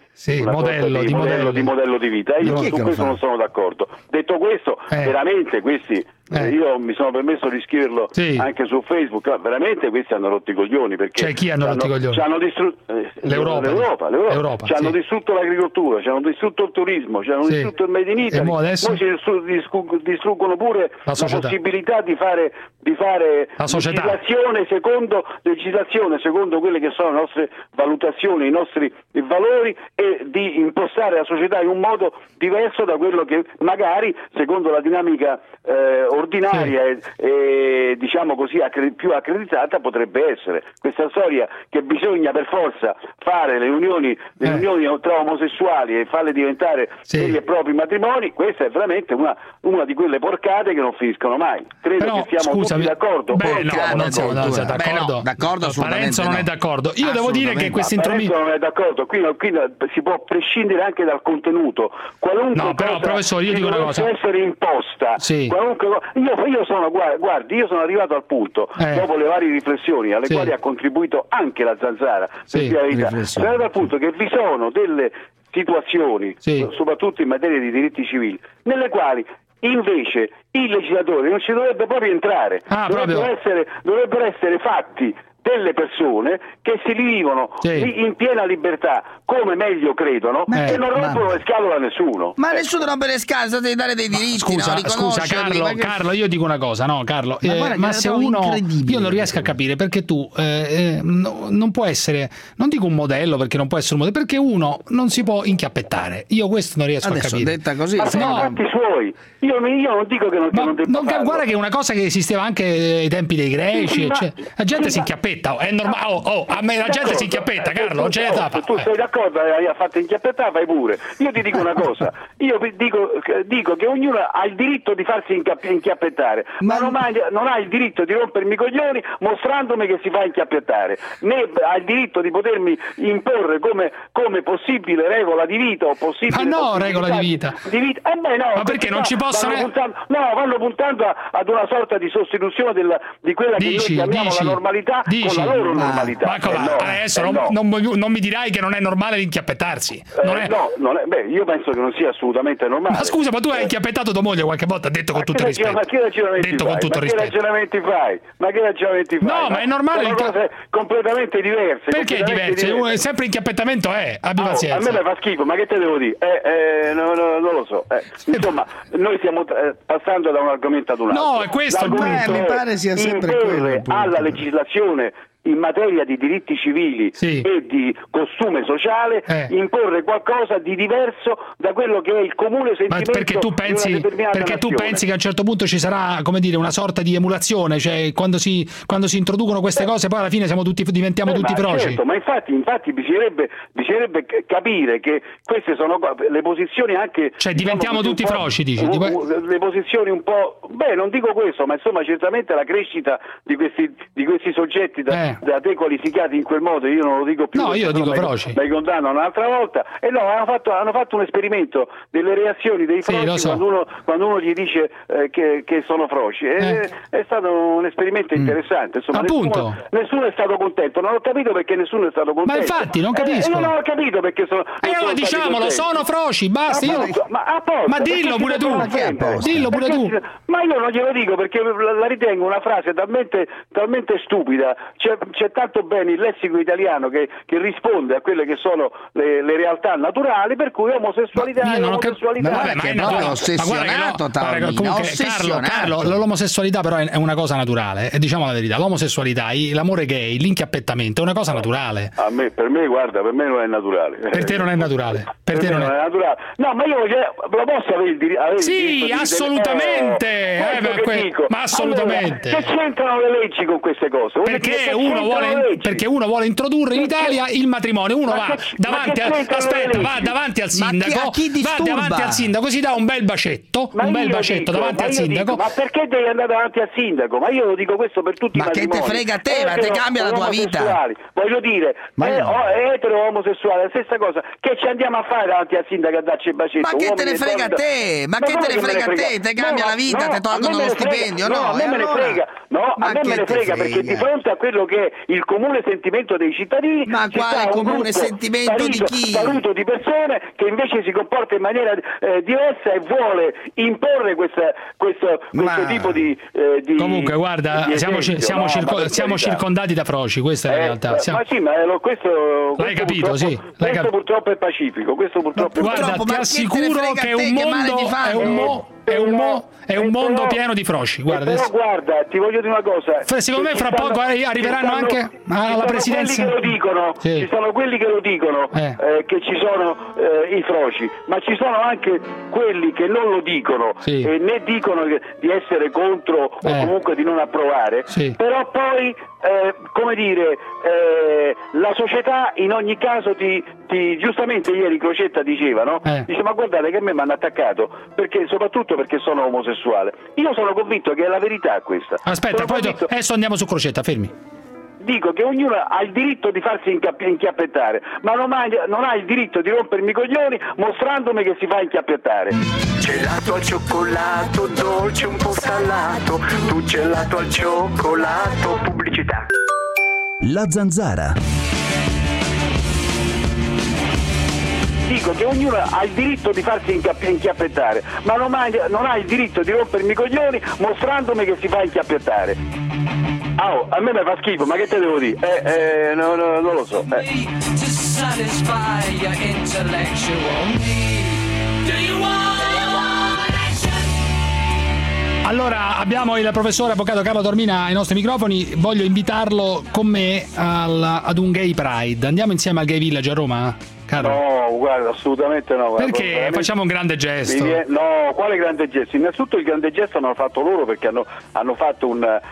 modello di vita. Io su questo non sono d'accordo. Detto questo, veramente questi io mi sono permesso di scriverlo anche su Facebook, veramente questi hanno rotto i coglioni, perché chi hanno rotto i coglioni? Ci hanno distrutto l'Europa. Ci hanno distrutto l'agricoltura, ci hanno distrutto il turismo, ci hanno distrutto il Made in Italy, poi ci distruggono pure la possibilità di fare legislazione secondo quelle che sono le nostre valutazioni, i nostri valori, e di impostare la società in un modo diverso da quello che magari secondo la dinamica ordinaria e diciamo così più accreditata potrebbe essere. Questa storia che bisogna per forza fare le unioni tra omosessuali e farle diventare veri e propri matrimoni, questa è veramente una di quelle porcate che non finiscono mai. Credo che siamo tutti d'accordo. Non siamo d'accordo. Assolutamente non è d'accordo. Io devo dire che questo Parenzo non è d'accordo. Qui si può prescindere anche dal contenuto. Qualunque cosa professore, io dico una cosa, può essere imposta. Io sono arrivato al punto, dopo le varie riflessioni alle quali ha contribuito anche la Zanzara, sono arrivato al punto che vi sono delle situazioni, soprattutto in materia di diritti civili, nelle quali invece il legislatore non ci dovrebbe proprio entrare, dovrebbero essere fatti delle persone che si vivono in piena libertà come meglio credono e non rompono le scatole a nessuno. Ma nessuno rompe le scatole, deve dare dei diritti. Scusa Carlo, io dico una cosa, Carlo, ma se uno, io non riesco a capire perché tu non può essere, non dico un modello, perché non può essere un modello, perché uno non si può inchiappettare. Io questo non riesco a capire. Detta così, ma sono fatti suoi. Io non dico che non debba farlo. Guarda che è una cosa che esisteva anche ai tempi dei greci, la gente si inchiappetta. È normale, a me la gente si inchiappetta, Carlo, non ce ne fa. Tu sei d'accordo, hai fatto inchiappettare, fai pure. Io ti dico una cosa, io dico che ognuno ha il diritto di farsi inchiappettare, ma non ha il diritto di rompermi i coglioni mostrandomi che si fa inchiappettare, né ha il diritto di potermi imporre come possibile regola di vita o possibile regola di vita. Ma perché non ci possono vanno puntando ad una sorta di sostituzione di quella che noi chiamiamo la normalità con la loro normalità. Adesso non mi dirai che non è normale l'inchiappettarsi. Io penso che non sia assolutamente normale. Ma scusa, ma tu hai inchiappettato tua moglie qualche volta, detto con tutto rispetto. Ma che ragionamenti fai? No, ma è normale. Sono cose completamente diverse. Perché diverse? Sempre inchiappettamento abbi pazienza. A me fa schifo, ma che te devo dire? Non lo so. Insomma, noi stiamo passando da un argomento ad un altro. No, è questo il punto. Mi pare sia sempre quello. Alla legislazione in materia di diritti civili e di costume sociale imporre qualcosa di diverso da quello che è il comune sentimento. Ma perché tu pensi che a un certo punto ci sarà, come dire, una sorta di emulazione, cioè quando si introducono queste cose poi alla fine diventiamo tutti froci. Certo, ma infatti bisognerebbe capire che queste sono le posizioni anche, cioè diventiamo tutti froci, dici? Le posizioni un po', non dico questo, ma insomma certamente la crescita di questi soggetti da te qualificati in quel modo, io non lo dico più. No, io lo dico feroci. Mi condanno un'altra volta. Hanno fatto un esperimento delle reazioni dei froci quando uno gli dice che sono froci. È stato un esperimento interessante. Insomma, appunto. Nessuno è stato contento. Non ho capito perché nessuno è stato contento. Ma infatti non capisco. Non ho capito perché sono. Allora diciamolo, sono froci, basta. Ma dillo pure tu. Dillo pure tu. Ma io non glielo dico perché la ritengo una frase talmente stupida. C'è tanto bene il lessico italiano che risponde a quelle che sono le realtà naturali, per cui omosessualità ma è proprio ossessionato. Carlo, l'omosessualità però è una cosa naturale, diciamo la verità. L'omosessualità, l'amore gay, l'inchiappettamento è una cosa naturale. Per me non è naturale. Per te non è naturale? Per te non è naturale? No, ma io lo posso avere il diritto. Sì, assolutamente. Ma assolutamente. Allora, che c'entrano le leggi con queste cose? Perché uno vuole introdurre in Italia il matrimonio. Uno va davanti al sindaco, si dà un bel bacetto, davanti al sindaco. Ma perché devi andare davanti al sindaco? Ma io lo dico questo per tutti i matrimoni. Ma che te frega a te? Ma te cambia la tua vita. Voglio dire, etero o omosessuale, la stessa cosa. Che ci andiamo a fare davanti al sindaco a darci il bacetto? Ma che te ne frega a te? Ma che te ne frega a te? Te cambia la vita, te tolgono lo stipendio, no? A me me ne frega. No, a me me ne frega, perché di fronte a quello che è il comune sentimento dei cittadini, ma quale comune sentimento di chi? Saluto di persone che invece si comporta in maniera diversa e vuole imporre questo tipo di comunque guarda, siamo circondati da froci, questa è la realtà. Ma sì, ma questo l'hai capito, sì. Questo purtroppo è pacifico, guarda, ti assicuro che è un mondo pieno di froci. Guarda, guarda, ti voglio dire una cosa. Secondo me fra poco arriveranno anche alla presidenza. Ci sono quelli che lo dicono, che ci sono i froci, ma ci sono anche quelli che non lo dicono, né dicono di essere contro o comunque di non approvare, però poi come dire, la società in ogni caso giustamente ieri Crocetta diceva, no? Dice, ma guardate che a me mi hanno attaccato soprattutto perché sono omosessuale. Io sono convinto che è la verità questa. Aspetta, poi adesso andiamo su Crocetta, fermi. Dico che ognuno ha il diritto di farsi inchiappettare, ma non ha il diritto di rompermi i coglioni mostrandomi che si fa inchiappettare. Gelato al cioccolato, dolce un po' salato, tu gelato al cioccolato, pubblicità. La Zanzara. Dico che ognuno ha il diritto di farsi inchiappettare, ma non ha il diritto di rompermi i coglioni mostrandomi che si fa inchiappettare. A me mi fa schifo, ma che te devo dire? Non lo so. Allora, abbiamo il professore avvocato Carlo Tormina ai nostri microfoni. Voglio invitarlo con me ad un Gay Pride. Andiamo insieme al Gay Village a Roma? Caro. No, guarda, assolutamente no. Perché facciamo un grande gesto? No, quale grande gesto? Innanzitutto il grande gesto hanno fatto loro, perché hanno fatto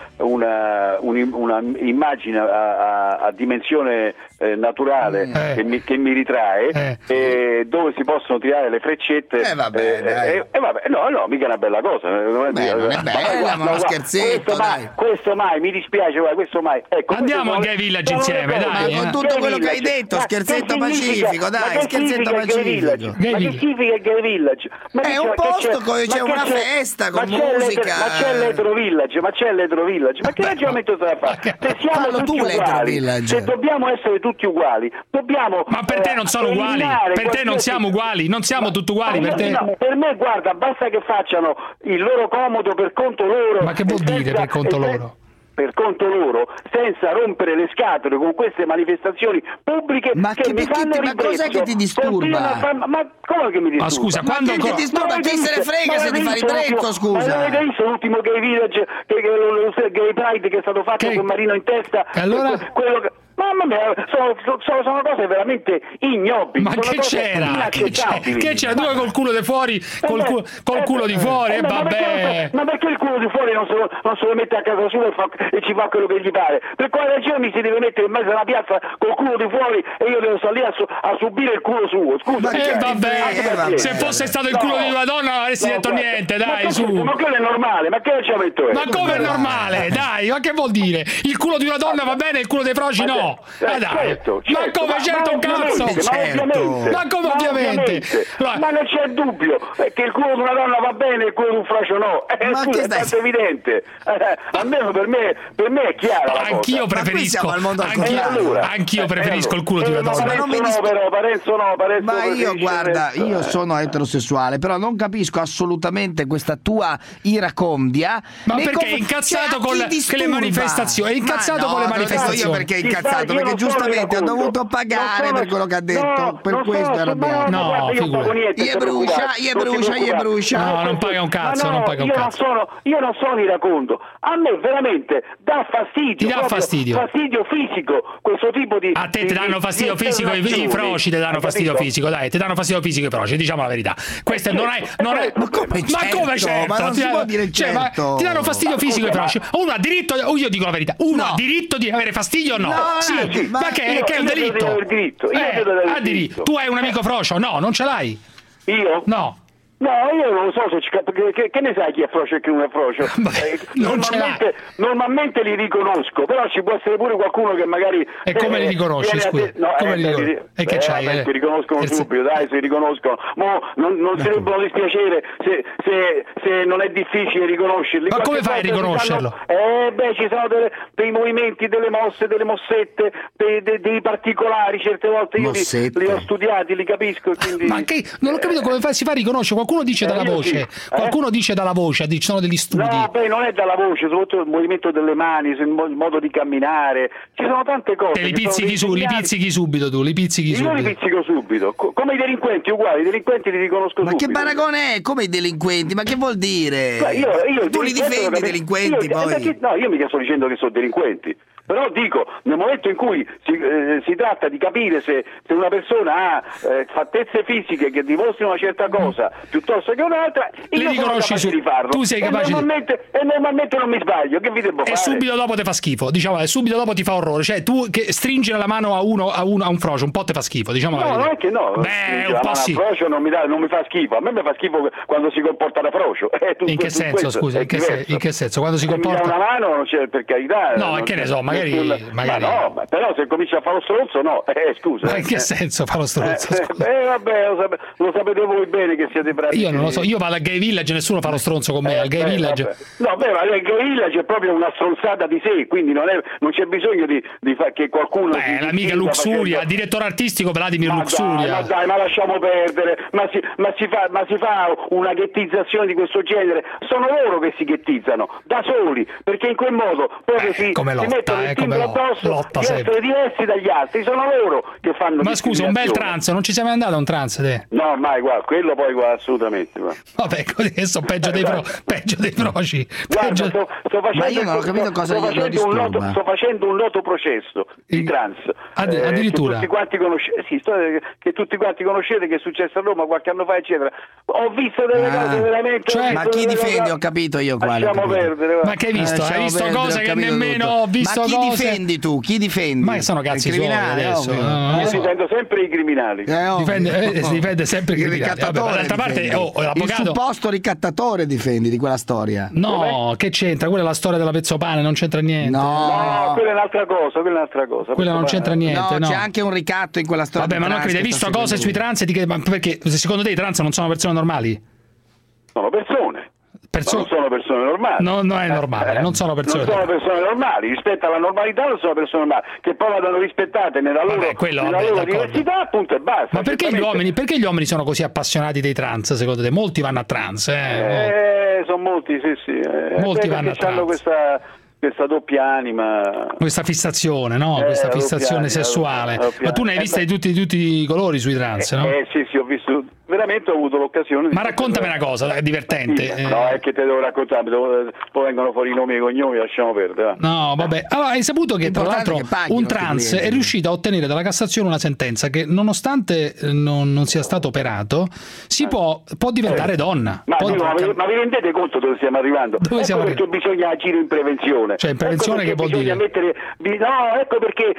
una immagine a dimensione naturale che mi ritrae, dove si possono tirare le freccette. No, mica è una bella cosa. Non è bella, ma uno scherzetto, questo mai, mi dispiace, questo mai. Ecco, andiamo al Gay Village insieme, dai. Ma con tutto quello che hai detto, scherzetto pacifico. Dai, scherzetto pacifico. Ma che significa il Gay Village? È un posto dove c'è una festa con musica. Ma c'è l'Etero Village, ma che ragionamento stai a fare? Se siamo tutti uguali, se dobbiamo essere tutti uguali, dobbiamo. Ma per te non sono uguali, per te non siamo uguali, non siamo tutti uguali per te. Per me, guarda, basta che facciano il loro comodo per conto loro. Ma che vuol dire per conto loro? Per conto loro, senza rompere le scatole con queste manifestazioni pubbliche ma che mi fanno ribrezzo. Ma cos'è che ti disturba? Ma come che mi disturba? Ma scusa, quando ti disturba? Chi se ne frega se ti fa ribrezzo, scusa? Ma avete visto l'ultimo Gay Village, Gay Pride che è stato fatto con Marino in testa? E allora? Mamma mia, sono cose veramente ignobili. Ma che c'era? Che c'era? Due col culo di fuori, col culo di fuori, e vabbè. Ma perché il culo di fuori non se lo mette a casa sua e ci fa quello che gli pare? Per quale ragione mi si deve mettere in mezzo alla piazza col culo di fuori e io devo stare lì a subire il culo suo? Scusa. Vabbè, se fosse stato il culo di una donna non avresti detto niente, dai, su. Ma quello è normale, ma che ci metto? Ma come è normale? Dai, ma che vuol dire? Il culo di una donna va bene, il culo dei froci no. Dai. Certo, ma come certo un cazzo? Ma come ovviamente? Ma non c'è dubbio che il culo di una donna va bene e il culo di un frocio no. Scusa, è tanto evidente. Almeno per me è chiaro. Anch'io preferisco il culo di una donna. Parenzo no. Ma io guarda, io sono eterosessuale, però non capisco assolutamente questa tua iracondia. Ma perché è incazzato con le manifestazioni? È incazzato con le manifestazioni. Io perché è incazzato incazzato perché giustamente ha dovuto pagare per quello che ha detto, per questo è arrabbiato. No, gli brucia. No, non paga un cazzo, non paga un cazzo. Io non sono iracondo. A me veramente dà fastidio. Ti dà fastidio? Fastidio fisico, questo tipo di... A te ti danno fastidio fisico i froci, ti danno fastidio fisico, dai, ti danno fastidio fisico i froci, diciamo la verità. Questo non è... Ma come certo? Ma non si può dire certo. Ti danno fastidio fisico i froci. Uno ha diritto, io dico la verità, uno ha diritto di avere fastidio o no? Sì, ma che è un delitto. Ha diritto. Tu hai un amico frocio? No, non ce l'hai. Io? No. No, io non lo so se che ne sai chi è frocio e chi non è frocio. Normalmente li riconosco, però ci può essere pure qualcuno che magari... E come li riconosci, scusa? E che c'hai? Si riconoscono subito, dai, si riconoscono. Non sarebbero dispiacere se non è difficile riconoscerli. Ma come fai a riconoscerlo? Ci sono dei movimenti, delle mosse, delle mossette, dei particolari, certe volte io li ho studiati, li capisco. Quindi... Ma che non ho capito come si fa a riconoscere. Qualcuno dice dalla voce, qualcuno dice dalla voce, ci sono degli studi. No, non è dalla voce, soprattutto il movimento delle mani, il modo di camminare, ci sono tante cose. Te li pizzichi subito tu, li pizzichi subito. Io li pizzico subito, come i delinquenti uguali, i delinquenti li riconosco subito. Ma che paragone è? Come i delinquenti? Ma che vuol dire? Tu li difendi i delinquenti poi? No, io mica sto dicendo che sono delinquenti. Però dico, nel momento in cui si tratta di capire se una persona ha fattezze fisiche che dimostrano una certa cosa piuttosto che un'altra, io sono capace di farlo. Tu sei capace e normalmente non mi sbaglio. Che vi devo fare? E subito dopo ti fa schifo, diciamo, subito dopo ti fa orrore. Cioè, tu che stringi la mano a un frocio, un po' ti fa schifo, diciamo. No, non è che no. Beh, un po' sì. Frocio non mi fa schifo. A me mi fa schifo quando si comporta da frocio. In che senso, scusa? In che senso? Quando si comporta? Mi dà una mano, non c'è, per carità. No, che ne so, magari. Ma no, però se comincia a fare lo stronzo, no. Scusa. Ma in che senso fa lo stronzo? Vabbè, lo sapete voi bene che siete bravi. Io non lo so, io vado al Gay Village e nessuno fa lo stronzo con me. Al Gay Village. No, ma il Gay Village è proprio una stronzata di sé, quindi non c'è bisogno di che qualcuno. L'amica Luxuria, direttore artistico Vladimir Luxuria. Ma lasciamo perdere, ma si fa una ghettizzazione di questo genere. Sono loro che si ghettizzano da soli, perché in quel modo proprio si mettono il timbro addosso di essere diversi dagli altri, sono loro che fanno. Ma scusa, un bel trance, non ci sei mai andato a un trance te? No, mai, guarda, quello poi assolutamente. Guarda. Vabbè, adesso peggio dei froci. Guarda, sto facendo, ma io non ho capito cosa glielo disturba. Sto facendo un noto processo di trance. Addirittura. Che tutti quanti conoscete, che è successo a Roma qualche anno fa, eccetera. Ho visto delle cose veramente. Ma chi difendi? Ho capito io quale. Lasciamo perdere. Ma che hai visto? Hai visto cose che nemmeno ho visto. Ma chi difendi tu? Chi difendi? Ma sono cazzi suoi adesso. Io difendo sempre i criminali. Si difende sempre i criminali. D'altra parte, il supposto ricattatore difendi di quella storia. No, che c'entra? Quella è la storia della Pezzopane, non c'entra niente. No, quella è un'altra cosa. Quella non c'entra niente. No, c'è anche un ricatto in quella storia. Vabbè, ma non capite, hai visto cose sui trans? Perché secondo te i trans non sono persone normali? Sono persone. Non sono persone normali. No, non è normale, non sono persone normali. Rispetto alla normalità non sono persone normali, che poi vadano rispettate nella loro diversità, appunto, e basta. Ma perché gli uomini sono così appassionati dei trans, secondo te? Molti vanno a trans, sono molti, sì. Molti vanno a trans. Hanno questa doppia anima, questa fissazione, no? Questa fissazione sessuale. Ma tu ne hai viste di tutti i colori sui trans, no? Sì, ho visto. Veramente ho avuto l'occasione. Ma raccontami una cosa divertente. No, è che te devo raccontare, poi vengono fuori i nomi e cognomi, lasciamo perdere. No, vabbè. Allora, hai saputo che tra l'altro un trans è riuscito a ottenere dalla Cassazione una sentenza che, nonostante non sia stato operato, si può diventare donna. Ma vi rendete conto dove stiamo arrivando? Perché bisogna agire in prevenzione. Cioè, in prevenzione che vuol dire? Ecco perché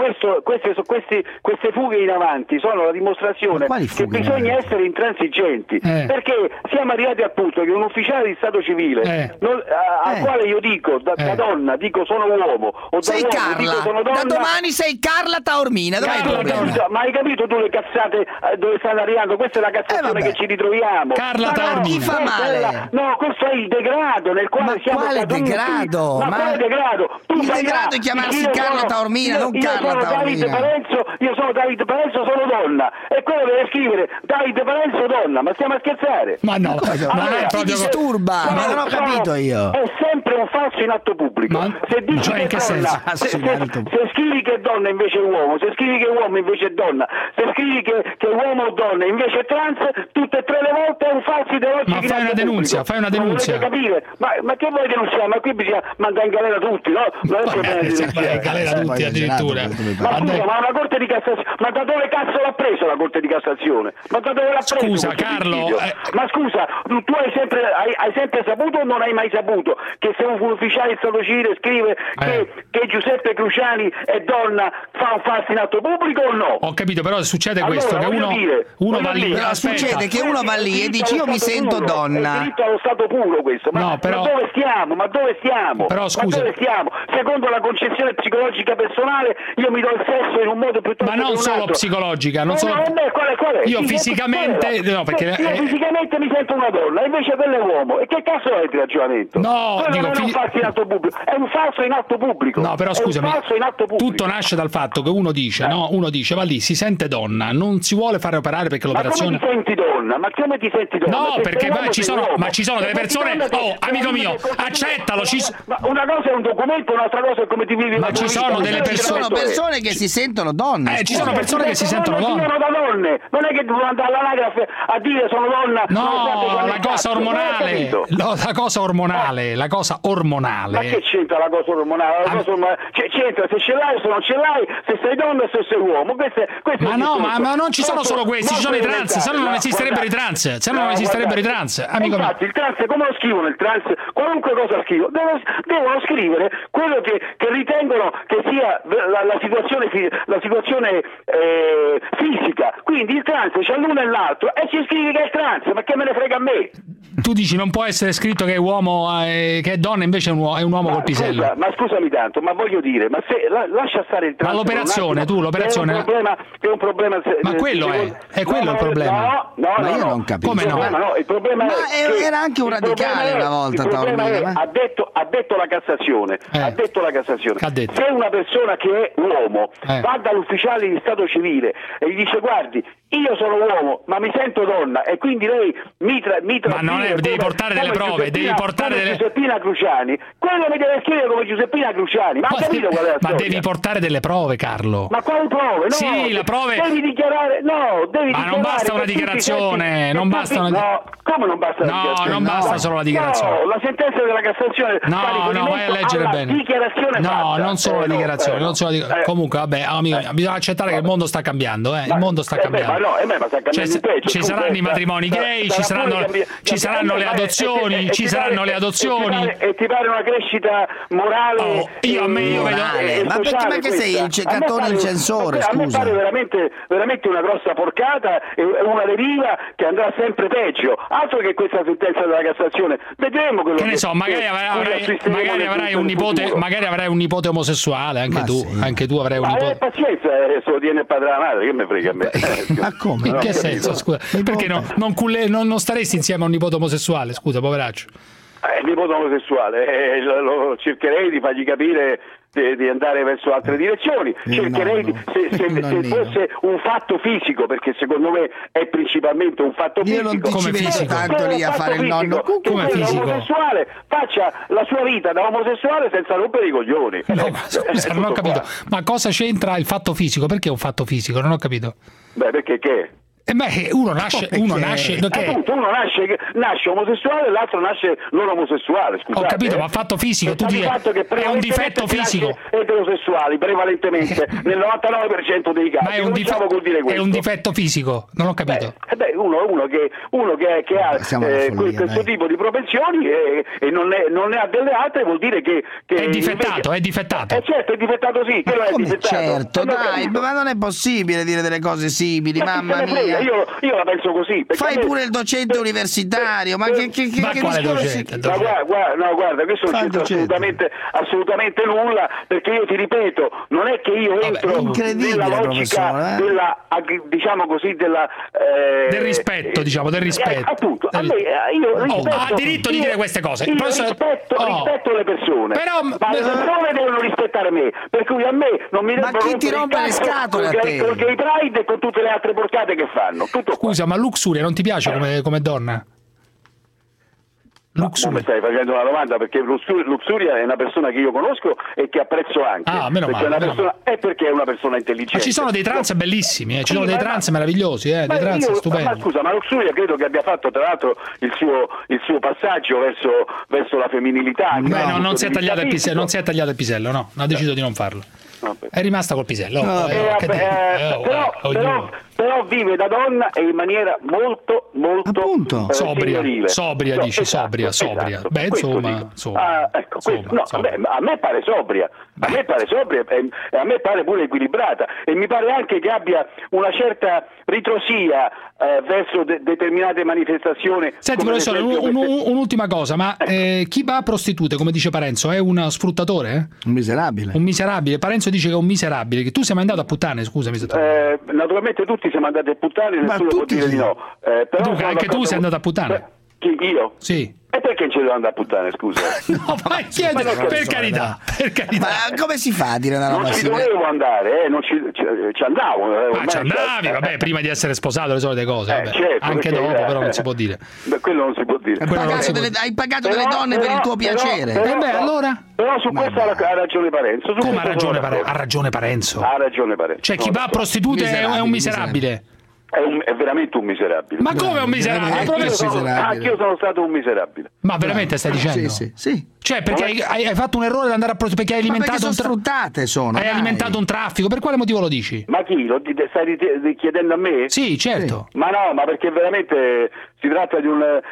queste fughe in avanti sono la dimostrazione che bisogna essere intransigenti, perché siamo arrivati al punto che un ufficiale di stato civile al quale io dico da donna dico sono uomo, o da sei uomo Carla. dico sono donna. Da domani sei Carla Taormina. Ma hai capito tu le cazzate dove stanno arrivando? Questa è la cassazione che ci ritroviamo. Carla Taormina. Chi fa male? No, questo è il degrado nel quale siamo caduti. Degrado? Ma quale degrado? Il degrado è chiamarsi Carla Taormina, non Carla Taormina. Io sono Davide Parenzo, sono donna, e quello deve scrivere Davide Parenzo penso donna, ma stiamo a scherzare? Ma no, allora, ti disturba, ma non ho capito io. È sempre un falso in atto pubblico. Se dici cioè, che donna, se scrivi che donna invece è uomo, se scrivi che uomo invece è donna, se scrivi che uomo o donna invece è trans, tutte e tre le volte è un falso ideologico. Ma fai una denuncia, fai una denuncia. Capire? Ma che vuoi denunciare? Ma qui bisogna mandare in galera tutti, no? Non in galera tutti addirittura. Ma scusa, ma una Corte di Cassazione, ma da dove cazzo l'ha preso la Corte di Cassazione? Ma da dove l'ha preso? Scusa Carlo, ma scusa, tu hai sempre saputo o non hai mai saputo che se un ufficiale di Stato civile scrive che Giuseppe Cruciani è donna fa un falso in atto pubblico o no? Ho capito, però succede questo, che uno va lì, però succede che uno va lì e dice io mi sento donna. È diritto allo stato puro questo. Ma dove stiamo? Ma dove stiamo? Però scusa. Ma dove stiamo? Secondo la concezione psicologica personale io mi do il sesso in un modo piuttosto ma non solo psicologica, non solo. Qual è? Io fisicamente no, perché io fisicamente mi sento una donna, invece quello è uomo. E che cazzo è il ragionamento? No, dico, non è un falso in atto pubblico, è un falso in atto pubblico. No, però scusami. È un falso in atto pubblico. Tutto nasce dal fatto che uno dice, no, uno dice va lì, si sente donna, non si vuole fare operare perché l'operazione. Ma come ti senti donna? Ma come ti senti donna? No, perché ci sono delle persone. Oh, amico mio, accettalo. Ma una cosa è un documento, un'altra cosa è come ti vivi. Ma ci sono delle persone. Ci sono persone che si sentono donne. Ci sono persone che si sentono donne. Da donne. Non è che devono andare all'anagrafe a dire sono donna. No, la cosa ormonale. La cosa ormonale. La cosa ormonale. Ma che c'entra la cosa ormonale? C'entra se ce l'hai o se non ce l'hai, se sei donna o se sei uomo. Ma no, ma non ci sono solo questi, ci sono i trans, se no non esisterebbero i trans. Se no non esisterebbero i trans. Amico mio. Infatti il trans come lo scrivono il trans? Qualunque cosa scrivo, devono scrivere quello che ritengono che sia la situazione fisica. Quindi il trans c'è l'uno e l'altro e ci scrivi che è trans, ma che me ne frega a me? Tu dici non può essere scritto che è uomo, che è donna invece è un uomo col pisello. Ma scusami tanto, ma voglio dire, ma se lascia stare il trans. Ma l'operazione, l'operazione è un problema. Ma quello è quello il problema. No, ma io non capisco. Come no? Il problema era anche un radicale una volta. Ha detto la Cassazione. Ha detto la Cassazione. Se una persona che è uomo va dall'ufficiale di Stato civile e gli dice guardi, io sono uomo ma mi sento donna e quindi lei mi ma non è, devi portare delle prove, devi portare delle Giuseppina Cruciani, quello mi deve scrivere come Giuseppina Cruciani. Ma capito qual è la storia? Ma devi portare delle prove, Carlo. Ma quali prove? No, sì, la prove. Devi dichiarare. No, devi ma non basta una dichiarazione, non basta una. No, come non basta una dichiarazione? No, non basta solo la dichiarazione. No, la sentenza della Cassazione. No, vai a leggere bene. Dichiarazione no, non solo la dichiarazione, non solo comunque, vabbè, amico, bisogna accettare che il mondo sta cambiando, Il mondo sta cambiando. Ma sta cambiando ci saranno i matrimoni gay, ci saranno le adozioni, ci saranno le adozioni. E ti pare una crescita morale? Ma perché sei il ceccatore, il censore? A me pare veramente una grossa porcata e una deriva che andrà sempre peggio. Altro che questa sentenza della Cassazione. Vedremo quello che ne so, magari avrai un nipote omosessuale, anche tu avrai un nipote. Pazienza, se lo tiene il padre della madre, che me frega a me. Ma come? In che senso? Scusa, perché non staresti insieme a un nipote omosessuale? Scusa, poveraccio. Il nipote omosessuale, lo cercherei di fargli capire di andare verso altre direzioni. Cercherei se fosse un fatto fisico, perché secondo me è principalmente un fatto fisico. Io non come fisico tanto lì a fare il nonno. Come fisico? Omosessuale faccia la sua vita da omosessuale senza rompere i coglioni. No, ma scusa, non ho capito. Ma cosa c'entra il fatto fisico? Perché è un fatto fisico? Non ho capito. Beh, perché che? Uno nasce omosessuale e l'altro nasce non omosessuale. Scusate, ho capito, ma fatto fisico, tu dici è un difetto fisico. Eterosessuali prevalentemente nel 99% dei casi. Ma è un difetto fisico, non ho capito. Uno che ha questo tipo di propensioni e non ne ha delle altre, vuol dire che è difettato, è difettato. Certo, è difettato sì, quello è difettato. Certo, dai, ma non è possibile dire delle cose simili, mamma mia. Io la penso così. Fai pure il docente universitario, ma che quale docente? Guarda, questo non c'entra assolutamente nulla, perché io ti ripeto, non è che io entro nella logica diciamo così del rispetto, del rispetto. Appunto, io ha diritto di dire queste cose. Rispetto le persone. Ma le persone devono rispettare me, per cui a me non mi devono rompere ti rompe le scatole a te? Con i Pride e con tutte le altre porcate che fa. fanno. Tutto Scusa, ma Luxuria non ti piace come donna? Luxuria. No, mi stai facendo una domanda, perché Luxuria è una persona che io conosco e che apprezzo anche. Meno male. È perché è una persona intelligente. Ma ci sono dei trans bellissimi, ci sono dei trans meravigliosi, dei trans stupendi. Ma scusa, ma Luxuria credo che abbia fatto tra l'altro il suo passaggio verso la femminilità. Non si è tagliato il pisello, no, ha deciso di non farlo. È rimasta col pisello. Però vive da donna e in maniera molto sobria, dici, sobria. Esatto. Beh, insomma. A me pare sobria. A me pare sobria e a me pare pure equilibrata, e mi pare anche che abbia una certa ritrosia verso determinate manifestazioni. Senti, professore, un'ultima cosa, ma chi va a prostitute, come dice Parenzo, è uno sfruttatore? Un miserabile. Parenzo dice che è un miserabile, che tu sei mai andato a puttane, scusami. Naturalmente tutti siamo andati a puttane, nessuno può dire di no. Però anche tu sei andato a puttane? Chi, io? Sì. E perché ci devo andare a puttane, scusa? No, vai, chiede, per carità. Ma come si fa a dire una roba? Non ci dovevo andare, ci andavo. Ci andavi, vabbè, prima di essere sposato, le solite cose. Vabbè. Certo, anche perché, dopo, però non si può dire. Quello non si può dire. Hai pagato delle donne per il tuo piacere. Allora? Però su questo ha ragione Parenzo. Come ha ragione Parenzo? Ha ragione Parenzo. Cioè, chi va a prostitute è un miserabile. È veramente un miserabile. Ma come un miserabile? Anch'io sono stato un miserabile. Ma veramente stai dicendo? Sì. Cioè, perché hai fatto un errore ad andare a prostitute, perché hai alimentato hai alimentato un traffico. Per quale motivo lo dici? Ma chi? Lo stai chiedendo a me? Sì, certo. Ma no, ma perché veramente si tratta del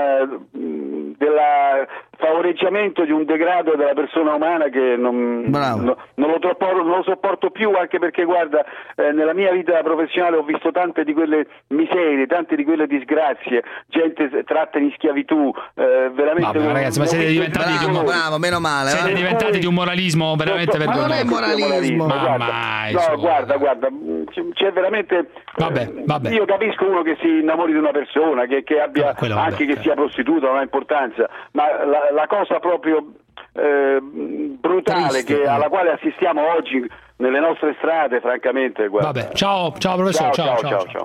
favoreggiamento di un degrado della persona umana che non lo sopporto più, anche perché guarda, nella mia vita professionale ho visto tante di quelle miserie, tante di quelle disgrazie, gente tratta in schiavitù, veramente. Vabbè, ragazzi, ma siete diventati bravo, meno male. Siete diventati di un moralismo veramente vergognoso. Ma non è moralismo. Guarda, c'è veramente. Vabbè. Io capisco uno che si innamori di una persona, che abbia anche che sia prostituta, non ha importanza, ma la cosa proprio brutale alla quale assistiamo oggi nelle nostre strade, francamente, guarda. Vabbè, ciao professore, ciao.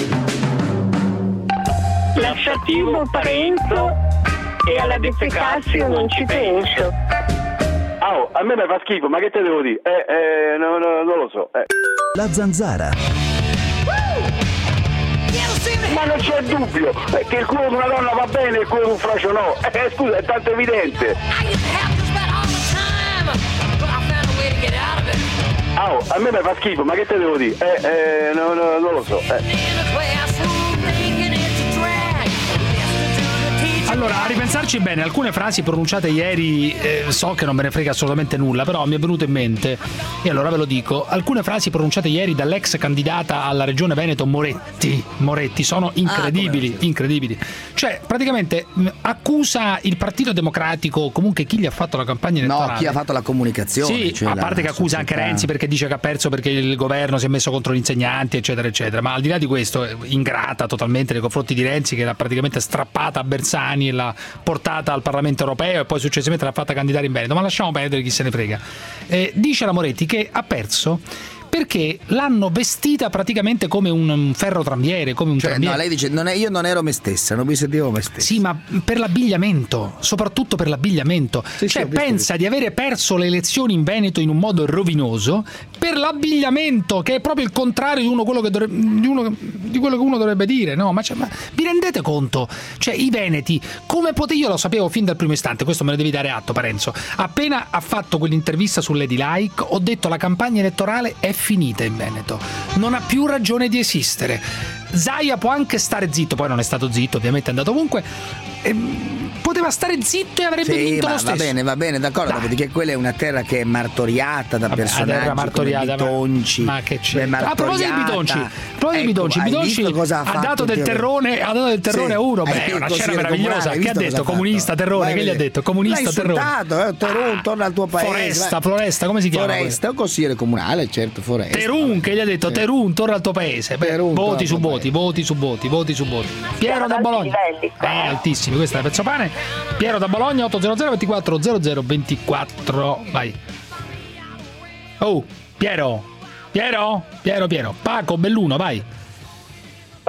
Lasciativo Parenzo, e alla defecazio non ci penso. A me mi fa schifo, ma che te devo dire? Non lo so. La Zanzara. Ma non c'è dubbio che il culo di una donna va bene e il culo di un fraccio no. Scusa, è tanto evidente. A me mi fa schifo, ma che te devo dire? Non lo so. Allora, a ripensarci bene, alcune frasi pronunciate ieri, so che non me ne frega assolutamente nulla, però mi è venuto in mente, e allora ve lo dico. Alcune frasi pronunciate ieri dall'ex candidata alla Regione Veneto Moretti sono incredibili. Cioè, praticamente accusa il Partito Democratico, comunque chi gli ha fatto la campagna elettorale. No, chi ha fatto la comunicazione. Sì, cioè a parte che accusa anche Renzi perché dice che ha perso perché il governo si è messo contro gli insegnanti, eccetera. Ma al di là di questo, ingrata totalmente nei confronti di Renzi, che l'ha praticamente strappata a Bersani e l'ha portata al Parlamento europeo e poi successivamente l'ha fatta candidare in Veneto, ma lasciamo perdere, chi se ne frega. Dice la Moretti che ha perso perché l'hanno vestita praticamente come un ferrotrambiere, come un trambiere. No, lei dice io non ero me stessa, non mi sentivo me stessa. Sì, ma per l'abbigliamento, soprattutto per l'abgliamento. Sì, pensa di avere perso le elezioni in Veneto in un modo rovinoso per l'abbigliamento, che è proprio il contrario di quello che uno dovrebbe dire, no? Ma vi rendete conto? Cioè, i veneti, come io lo sapevo fin dal primo istante, questo me ne devi dare atto, Parenzo. Appena ha fatto quell'intervista su Ladylike, ho detto la campagna elettorale è finita in Veneto, non ha più ragione di esistere. Zaia può anche stare zitto, poi non è stato zitto, ovviamente è andato ovunque. Poteva stare zitto e avrebbe vinto lo stesso. Va bene, d'accordo. Dopodiché quella è una terra che è martoriata da personaggi come Bitonci. Ma che c'è? A proposito di Bitonci, Bitonci ha dato del terrone a uno. Beh, è una scena meravigliosa. Che ha detto? Comunista terrone. Che gli ha detto? Comunista terrone. Terun, torna al tuo paese. Floresta, come si chiama? Foresta, un consigliere comunale, certo, Foresta. Terun, che gli ha detto? Terun, torna al tuo paese. Voti su voti. Piero da Bologna. Altissimi, questa è la pezzo pane. Piero da Bologna, 800 24 0024. Vai. Oh, Piero. Paco Belluno, vai.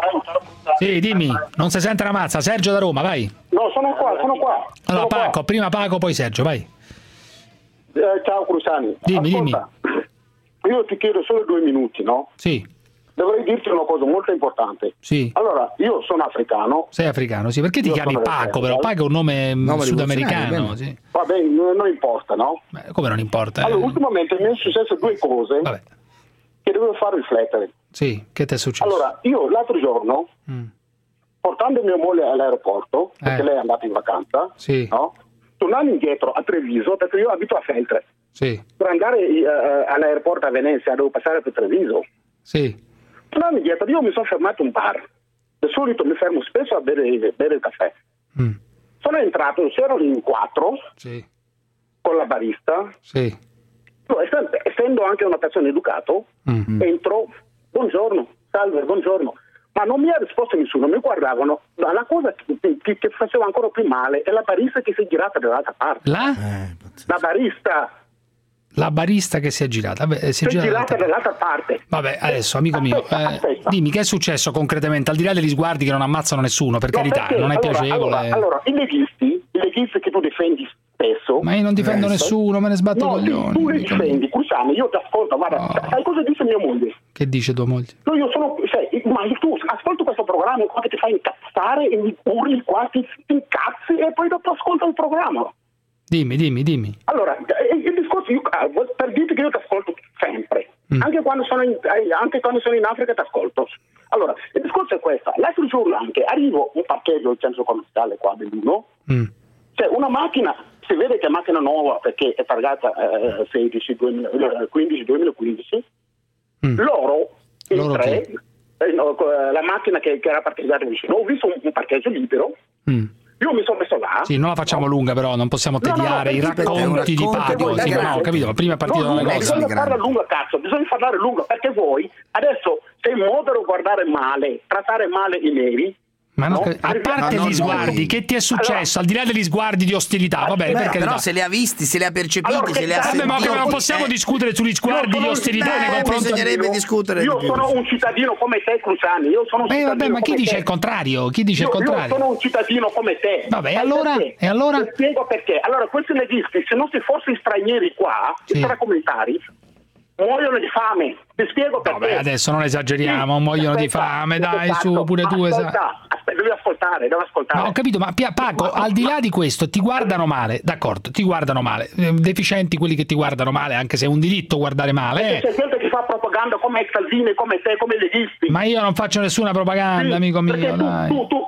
Sì, dimmi, non si sente una mazza. Sergio da Roma, vai. No, sono qua. Allora, Paco, prima Paco, poi Sergio, vai. Ciao Cruciani. Dimmi. Io ti chiedo solo 2 minuti, no? Sì. Dovrei dirti una cosa molto importante. Sì. Allora, io sono africano. Sei africano, sì. Perché ti chiami Paco, però? Paco è un nome sudamericano. Sì. Vabbè, non importa, no? Beh, come non importa? Allora, ultimamente mi è successo 2 cose che devo far riflettere. Sì, che ti è successo? Allora, io l'altro giorno, portando mia moglie all'aeroporto, perché lei è andata in vacanza, no? Tornando indietro a Treviso, perché io abito a Feltre. Sì. Per andare all'aeroporto a Venezia devo passare per Treviso. Sì. Tornando indietro, io mi sono fermato a un bar. Di solito mi fermo spesso a bere il caffè. Sono entrato, c'erano in 4 con la barista. Sì. No, essendo anche una persona educato, entro, buongiorno, salve, buongiorno. Ma non mi ha risposto nessuno, mi guardavano. La cosa che faceva ancora più male è la barista che si è girata dall'altra parte. La barista. La barista che si è girata. Vabbè, si è girata dall'altra parte. Vabbè, adesso, amico mio, dimmi che è successo concretamente, al di là degli sguardi che non ammazzano nessuno, per carità, non è piacevole. Allora, i leghisti che tu difendi spesso. Ma io non difendo nessuno, me ne sbatto i coglioni. Tu li difendi, Cruciani, io ti ascolto, guarda, sai cosa dice mia moglie? Che dice tua moglie? No, io sono, ma tu ascolti questo programma qua che ti fa incazzare e urli qua, ti incazzi e poi dopo ascolta il programma. Dimmi. Allora, il discorso, per dirti che io ti ascolto sempre, anche quando sono in Africa ti ascolto. Allora, il discorso è questo. L'altro giorno anche arrivo un parcheggio del centro commerciale qua dell'Uno, c'è una macchina, si vede che è macchina nuova perché è targata 2015, loro in 3, la macchina che era parcheggiata vicino, ho visto un parcheggio libero. Io mi sono messo là. Sì, non la facciamo lunga, però non possiamo tediare i racconti di Paco. Sì, no, ho capito, ma prima è partito da una cosa. Bisogna farla lunga, cazzo, bisogna farla lunga, perché voi adesso sei in modo di guardare male, trattare male i neri. Ma no, a parte gli sguardi, che ti è successo? Al di là degli sguardi di ostilità, va bene, perché però se li ha visti, se li ha percepiti, se li ha sentiti. Ma non possiamo discutere sugli sguardi di ostilità nei confronti. Bisognerebbe discutere. Io sono un cittadino come te, Cruciani. Io sono un cittadino ma chi dice il contrario? Chi dice il contrario? Io sono un cittadino come te. Vabbè, e allora? Ti spiego perché. Allora, questi leghisti, se non ci fossero stranieri qua, extracomunitari, muoiono di fame. Ti spiego perché. Vabbè, adesso non esageriamo, muoiono di fame, dai, su, pure tu. Devi ascoltare. Ma ho capito, ma Paco, al di là di questo, ti guardano male, d'accordo, ti guardano male. Deficienti quelli che ti guardano male, anche se è un diritto guardare male. C'è gente che fa propaganda come Salvini, come te, come leghisti. Ma io non faccio nessuna propaganda, amico mio, dai.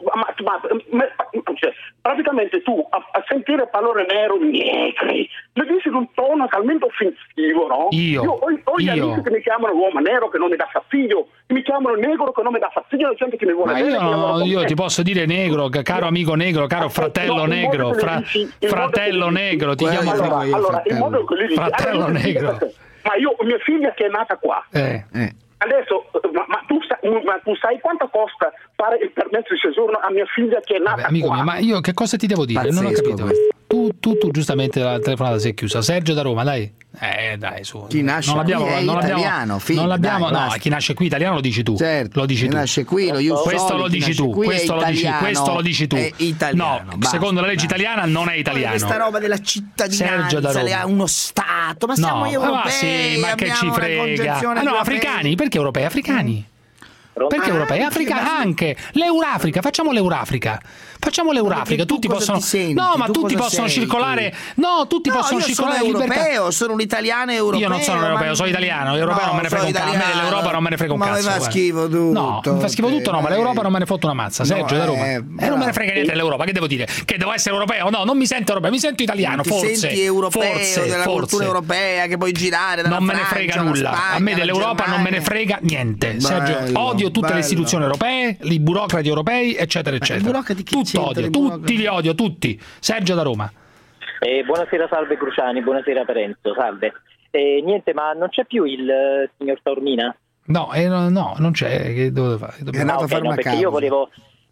Praticamente tu a sentire parole nero, negri, le dici con un tono talmente offensivo, no? Io ho gli amici che mi chiamano uomo nero che non mi dà fastidio, mi chiamano negro che non mi dà fastidio, la gente che mi vuole bene. Io ti posso dire negro, caro amico negro, caro fratello negro, fratello negro, ti chiamo allora, il modo che lui dice, fratello negro. Ma mia figlia che è nata qua. Adesso, ma tu sai quanto costa fare il permesso di soggiorno a mia figlia che è nata qua? Amico mio, ma io che cosa ti devo dire? Pazzesco, non ho capito. Tu giustamente la telefonata si è chiusa. Sergio da Roma, dai. Dai, su. Chi nasce qui è italiano, figlio. Non l'abbiamo, no, chi nasce qui italiano lo dici tu. Certo, lo dici chi nasce qui, questo lo dici tu, questo lo dici tu. È italiano. No, secondo la legge italiana non è italiano. Questa roba della cittadinanza, le ha uno Stato, ma siamo europei. Ma sì, ma che ci frega. No, africani, perché europei? Africani. Perché europei? Africa anche. L'Eurafrica, facciamo l'Eurafrica. Tutti possono. No, ma tutti possono circolare. No, tutti possono circolare in libertà. Sono europeo, sono un italiano europeo. Io non sono europeo, sono italiano. L'Europeo non me ne frega un cazzo. A me dell'Europa non me ne frega un cazzo. Ma mi fa schifo tutto. No, mi fa schifo tutto, no, ma l'Europa non me ne fotte una mazza. Sergio da Roma. E non me ne frega niente dell'Europa. Che devo dire? Che devo essere europeo? No, non mi sento europeo, mi sento italiano. Forse. Ti senti europeo, della cultura europea che puoi girare. Non me ne frega nulla. A me dell'Europa non me ne frega niente. Sergio, odio tutte le istituzioni europee, i burocrati europei, eccetera, eccetera. Tutto odio, tutti li odio, tutti. Sergio da Roma. Buonasera, salve Cruciani, buonasera Parenzo, salve. Niente, ma non c'è più il signor Taormina? No, non c'è. Che dove fare? È andato a fare una perché io volevo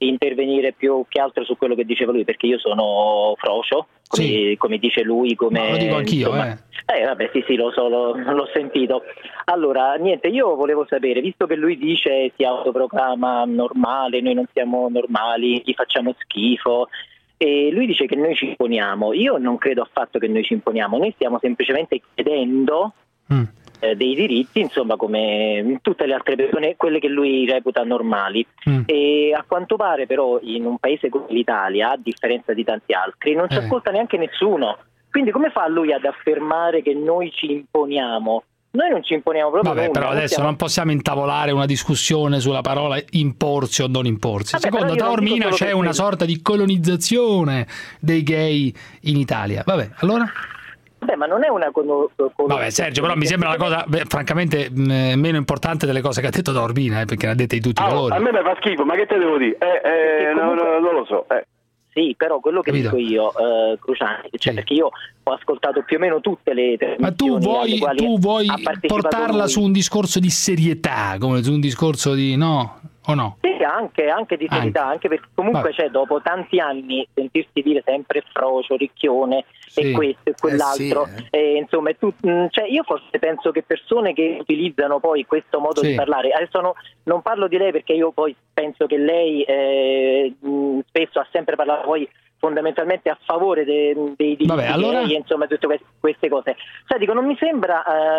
intervenire più che altro su quello che diceva lui, perché io sono frocio, come dice lui, come lo dico anch'io, vabbè, sì, lo so, l'ho sentito. Allora, niente, io volevo sapere, visto che lui dice si autoproclama normale, noi non siamo normali, gli facciamo schifo, e lui dice che noi ci imponiamo. Io non credo affatto che noi ci imponiamo, noi stiamo semplicemente chiedendo dei diritti, insomma, come tutte le altre persone, quelle che lui reputa normali. E a quanto pare però in un paese come l'Italia, a differenza di tanti altri, non ci ascolta neanche nessuno. Quindi come fa lui ad affermare che noi ci imponiamo? Noi non ci imponiamo proprio nulla. Però adesso non possiamo intavolare una discussione sulla parola imporsi o non imporsi. Secondo Taormina c'è una sorta di colonizzazione dei gay inItalia. Vabbè, allora? Ma non è una Vabbè, Sergio, però mi sembra una cosa francamente meno importante delle cose che ha detto Taormina, perché ne ha dette di tutti i colori. A me mi fa schifo, ma che te devo dire? Comunque... non lo so. Sì, però quello che dico io, Cruciani, perché io ho ascoltato più o meno tutte le trasmissioni. Ma tu vuoi portarla su un discorso di serietà, come su un discorso di no? O no? Sì, anche di serietà, anche perché comunque dopo tanti anni sentirsi dire sempre frocio, ricchione e questo e quell'altro, insomma io forse penso che persone che utilizzano poi questo modo di parlare, adesso non parlo di lei perché io poi penso che lei spesso ha sempre parlato poi fondamentalmente a favore dei diritti gay, insomma tutte queste cose. Sai, dico, non mi sembra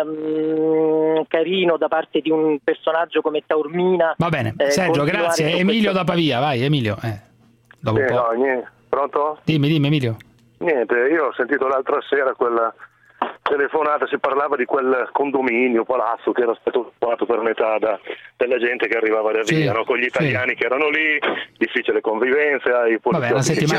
carino da parte di un personaggio come Taormina. Va bene, Sergio, grazie. Emilio da Pavia, vai Emilio. Dopo un po'. No, niente. Pronto? Dimmi Emilio. Niente, io ho sentito l'altra sera quella telefonata, si parlava di quel condominio, palazzo che era stato occupato per metà della gente che arrivava da via, no? Con gli italiani che erano lì, difficile convivenza, i poliziotti che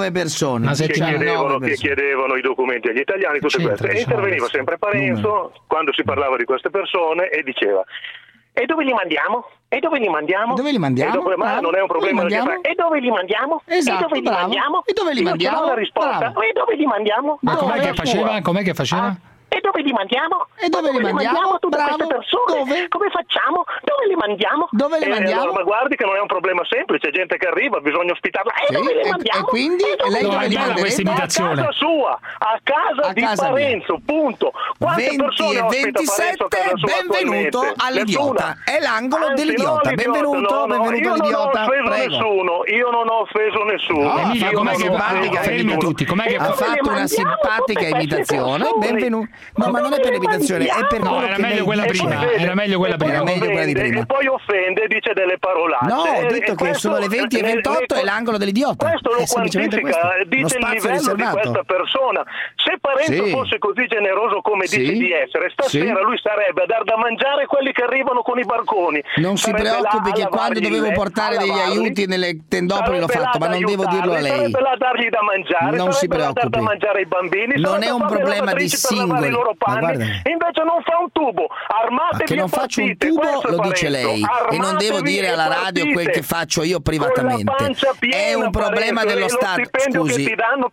chiedevano i documenti agli italiani, tutte queste. E interveniva sempre Parenzo quando si parlava di queste persone e diceva: e dove li mandiamo? E dove li mandiamo? Dove li mandiamo? Ma non è un problema perché e dove li mandiamo? Esatto, e dove li mandiamo? E dove li mandiamo? Io la risposta. E dove li mandiamo? Ma com'è che faceva? E dove li mandiamo? E dove li mandiamo? Tutte queste persone? Dove? Come facciamo? Dove li mandiamo? Dove li mandiamo? Ma guardi che non è un problema semplice, gente che arriva, bisogna ospitarla. E dove li mandiamo? E quindi lei dove li manda? Questa imitazione. A casa sua, a casa di Parenzo, punto. Quante 20 e 27, benvenuto all'Idiota. È l'angolo dell'idiota. Benvenuto all'idiota. Io non ho offeso nessuno. Emilio, com'è che ha fatto una simpatica imitazione? Benvenuto. No, ma non è per l'imitazione, è per era meglio quella prima. Era meglio quella prima. E poi offende, dice delle parolacce. No, ho detto che sono le 20 e 28 e l'angolo dell'idiota. Questo lo quantifica, dice il livello di questa persona. Se Parenzo fosse così generoso come dice di essere, stasera lui sarebbe a dar da mangiare a quelli che arrivano con i barconi. Non si preoccupi che quando dovevo portare degli aiuti nelle tendopoli l'ho fatto, ma non devo dirlo a lei. Sarebbe là a dargli da mangiare, non si preoccupi. Dar da mangiare ai bambini. Non è un problema di singoli. Invece non fa un tubo, armatevi. Ma che non faccio un tubo lo dice lei e non devo dire alla radio quel che faccio io privatamente. È un problema dello Stato. Scusi,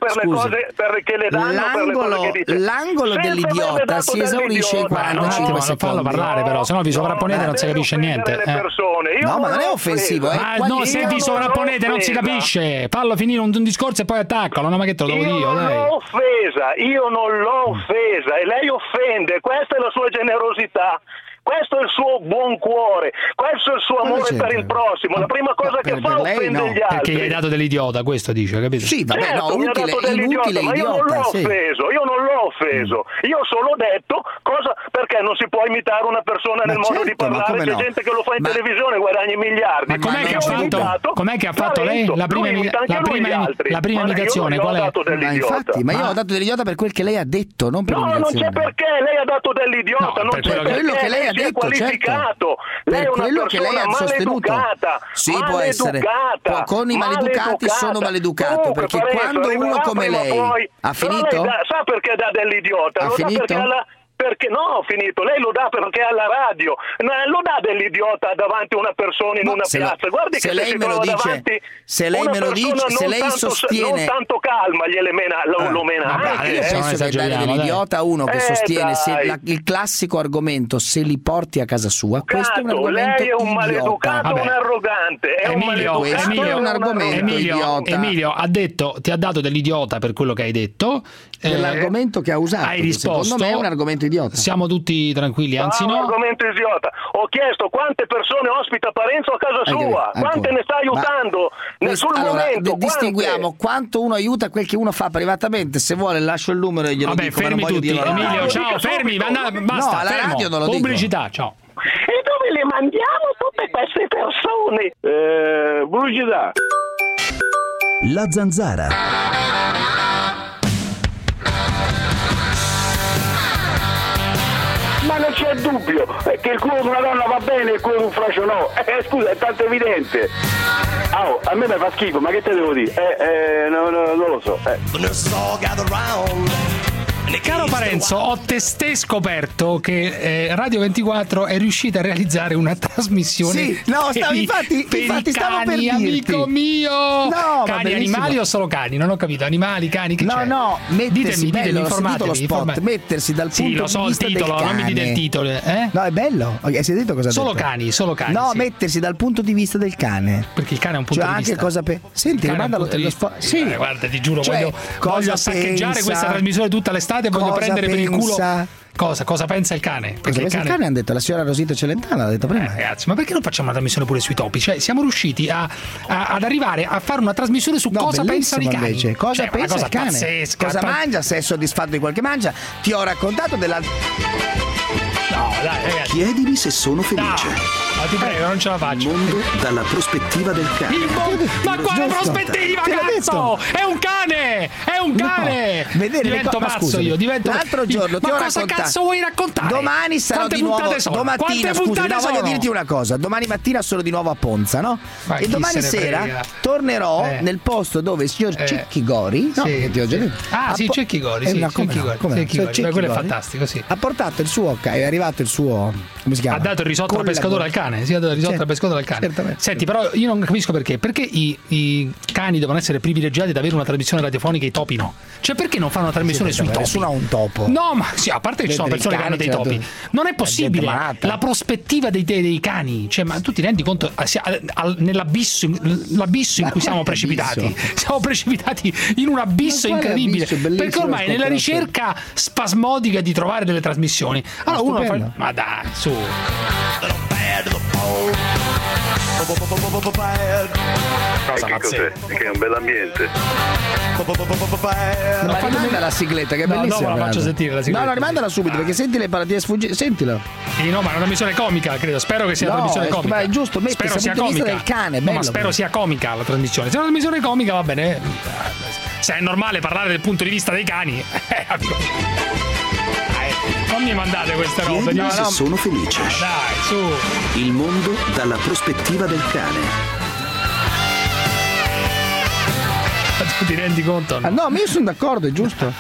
l'angolo dell'idiota si esaurisce in 45 secondi. Fallo parlare però, sennò vi sovrapponete e non si capisce niente. No, ma non è offensivo. No, se vi sovrapponete non si capisce. Fallo finire un discorso e poi attaccalo. No, ma che te lo devo dire? Io non l'ho offesa e lei offende, questa è la sua generosità. Questo è il suo buon cuore, questo è il suo amore per il prossimo. La prima cosa che fa offende gli altri. Perché gli hai dato dell'idiota, questo dice, capito? Sì, vabbè, certo, mi ha dato dell'idiota, ma io non l'ho offeso. Io ho solo detto cosa, perché non si può imitare una persona nel modo di parlare. C'è gente che lo fa in televisione, guadagni miliardi. Ma com'è che ha fatto lei la prima imitazione? Qual è? Ma infatti, ma io ho dato dell'idiota per quel che lei ha detto, non per l'imitazione. No, non c'è perché lei ha dato dell'idiota, non c'è quello che lei ha detto, certo. Lei è una quello che lei ha sostenuto. Sì, può essere. Con i maleducati sono maleducato, perché quando uno come lei ha finito? Sa perché dà dell'idiota? Ha finito? perché no, ho finito, lei lo dà perché è alla radio, lo dà dell'idiota davanti a una persona in una piazza, guardi se che lei me lo dice, se lei me lo dice, se lei sostiene non tanto calma, gliele mena, lo mena anche. Io penso che dare dell'idiota uno che sostiene il classico argomento, se li porti a casa sua, questo è un argomento lei è un maleducato, un arrogante, è un argomento idiota. Emilio ti ha dato dell'idiota per quello che hai detto. L'argomento che ha usato, hai risposto, secondo me è un argomento idiota. Siamo tutti tranquilli, anzi no. Un argomento idiota. Ho chiesto quante persone ospita Parenzo a casa sua, quante ne sta aiutando sul momento. Distinguiamo quanto uno aiuta quel che uno fa privatamente. Se vuole lascio il numero e glielo dico. Fermi tutti. Emilio, ciao, fermi, basta, alla radio non lo dico. Pubblicità, ciao. E dove le mandiamo tutte queste persone? Pubblicità. La Zanzara. Ma non c'è dubbio che il culo di una donna va bene e il culo di un frascio no. Scusa, è tanto evidente. A me mi fa schifo, ma che te devo dire? Non lo so. Caro Parenzo, ho testé scoperto che Radio 24 è riuscita a realizzare una trasmissione infatti stavo per dirti, amico mio. Cani, animali o solo cani? Non ho capito. Animali, cani, che c'è? Ditemi, informatevi. Mettersi dal punto di vista del cane. Non mi dite il titolo. No, è bello. Hai sentito cosa ha detto? Solo cani. No, mettersi dal punto di vista del cane. Perché il cane è un punto di vista. Anche cosa senti, mandalo. Sì, guarda, ti giuro, voglio saccheggiare questa trasmissione tutta l'estate. Voglio prendere per il culo. Cosa pensa il cane? Perché il cane hanno detto, la signora Rosita Celentano l'ha detto prima. Ragazzi, ma perché non facciamo una trasmissione pure sui topi? Cioè, siamo riusciti ad arrivare a fare una trasmissione su cosa pensano i cani. Invece. Cosa pensa il cane? Pazzesca, cosa mangia? Se è soddisfatto di quel che mangia. Ti ho raccontato della... No, dai, ragazzi. Chiedimi se sono felice. Ma ti prego, non ce la faccio. Il mondo dalla prospettiva del cane. Ma quale prospettiva, cazzo? È un cane! È un cane! Divento pazzo io. L'altro giorno ti ho raccontato. Cosa cazzo vuoi raccontare? Domani sarò di nuovo. Domattina, scusa, voglio dirti una cosa. Domani mattina sono di nuovo a Ponza, no? E domani sera tornerò nel posto dove il signor Cecchi Gori. No, che ti ho già detto. Sì, Cecchi Gori. Quello è fantastico, sì. Ha portato il suo, è arrivato il suo, come si chiama? Ha dato il risotto al pescatore al cane. Si è dato il risotto al pescatore al cane. Certamente. Senti, però io non capisco perché. Perché i cani devono essere privilegiati ad avere una trasmissione radiofonica e i topi no? Cioè, perché non fanno una trasmissione sui topi? Nessuno ha un topo. No, ma sì, a parte che ci sono persone che hanno dei topi. Non è possibile. La prospettiva dei cani. Cioè, ma tu ti rendi conto nell'abisso in cui siamo precipitati? Siamo precipitati in un abisso incredibile. Perché ormai nella ricerca spasmodica di trovare delle trasmissioni. Allora uno fa. Ma dai, su. Che cos'è? Che è un bel ambiente. Ma rimanda la sigletta che è bellissima. No, la faccio sentire la sigletta. No, rimandala subito perché senti le paradie sfuggire. Sentilo. Sì, no, ma è una trasmissione comica, credo. Spero che sia una trasmissione comica. Ma è giusto, spero sia comica. Del cane, bello, ma spero sia comica la trasmissione. Se è una trasmissione comica va bene. Se è normale parlare del punto di vista dei cani. Non mi mandate queste robe. Chiedimi se sono felice. Dai, su. Il mondo dalla prospettiva del cane. Tu ti rendi conto? No, no, ma io sono d'accordo, è giusto.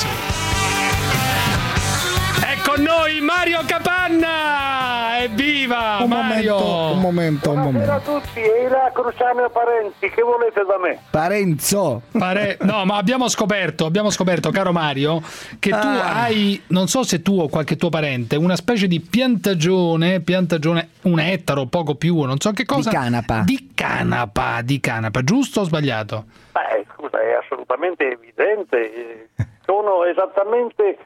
È con noi Mario Capanna! Evviva Mario! Un momento. Buonasera a tutti, e la Cruciano Parenti, che volete da me? Parenzo! No, ma abbiamo scoperto, caro Mario, che tu hai, non so se tu o qualche tuo parente, una specie di piantagione, un ettaro, poco più, non so che cosa. Di canapa, giusto o sbagliato? Scusa, è assolutamente evidente. Sono esattamente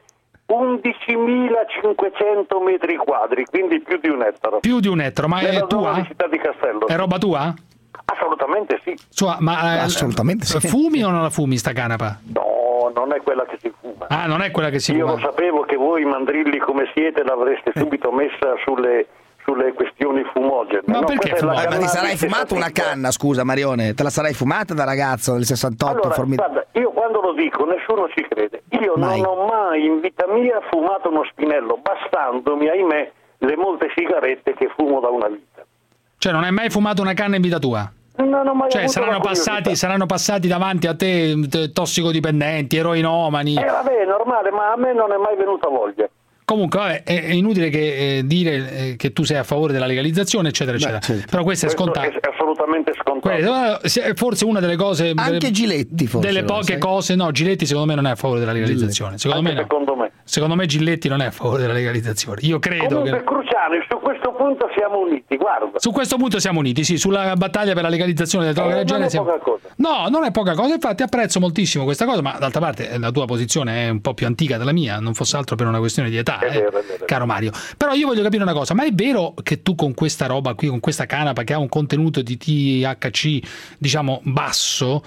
11.500 metri quadri, quindi più di un ettaro. Più di un ettaro, ma è tua? Di Città di Castello. È roba tua? Assolutamente sì. Assolutamente sì. Fumi o non la fumi sta canapa? No, non è quella che si fuma. Ah, non è quella che si fuma. Io lo sapevo che voi mandrilli come siete l'avreste subito messa sulle questioni fumogene. Ma perché fumare? Ma ti sarai fumato una canna, scusa Marione? Te la sarai fumata da ragazzo del 68? Allora, guarda, io quando lo dico nessuno ci crede. Io non ho mai in vita mia fumato uno spinello, bastandomi, ahimè, le molte sigarette che fumo da una vita. Cioè non hai mai fumato una canna in vita tua? No, non mai. Cioè saranno passati davanti a te tossicodipendenti, eroinomani. Vabbè, è normale, ma a me non è mai venuta voglia. comunque vabbè, è inutile che dire che tu sei a favore della legalizzazione, eccetera, eccetera. Certo. Però questo è scontato. È assolutamente scontato. Forse una delle cose. Anche Giletti, forse. Delle poche cose. No, Giletti secondo me non è a favore della legalizzazione. Secondo me. Secondo me Giletti non è a favore della legalizzazione. Io credo comunque, Cruciani, su questo punto siamo uniti, guarda. Su questo punto siamo uniti, sì, sulla battaglia per la legalizzazione delle droghe leggere. Non è poca cosa. No, non è poca cosa, infatti apprezzo moltissimo questa cosa, ma d'altra parte la tua posizione è un po' più antica della mia, non fosse altro per una questione di età, è vero. Caro Mario. Però io voglio capire una cosa, ma è vero che tu con questa roba qui, con questa canapa che ha un contenuto di THC, diciamo, basso,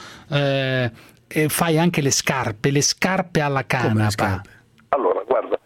fai anche le scarpe alla canapa? Allora, guarda,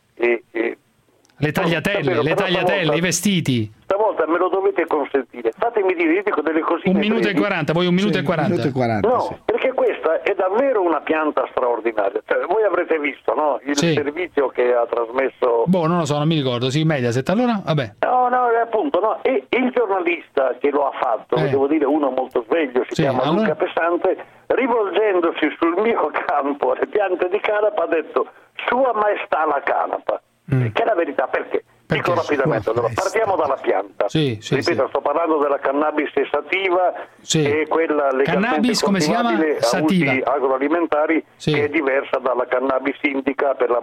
le tagliatelle, i vestiti. Stavolta me lo dovete consentire. Fatemi dire, io dico delle cosine. 1 minuto e 40, poi 1 minuto e 40. 1 minuto e 40. No, sì. Perché questa è davvero una pianta straordinaria. Cioè, voi avrete visto, no? Il servizio che ha trasmesso. Non lo so, non mi ricordo. Sì, Mediaset allora? Vabbè. No, appunto, no. E il giornalista che lo ha fatto, devo dire, uno molto sveglio, si chiama Luca Pesante, rivolgendosi sul mio campo alle piante di canapa, ha detto: Sua Maestà la canapa. Che è la verità, perché? Dico rapidamente, allora, partiamo dalla pianta. Ripeto, sto parlando della cannabis sativa e quella legalmente coltivabile a usi agroalimentari, che è diversa dalla cannabis indica per la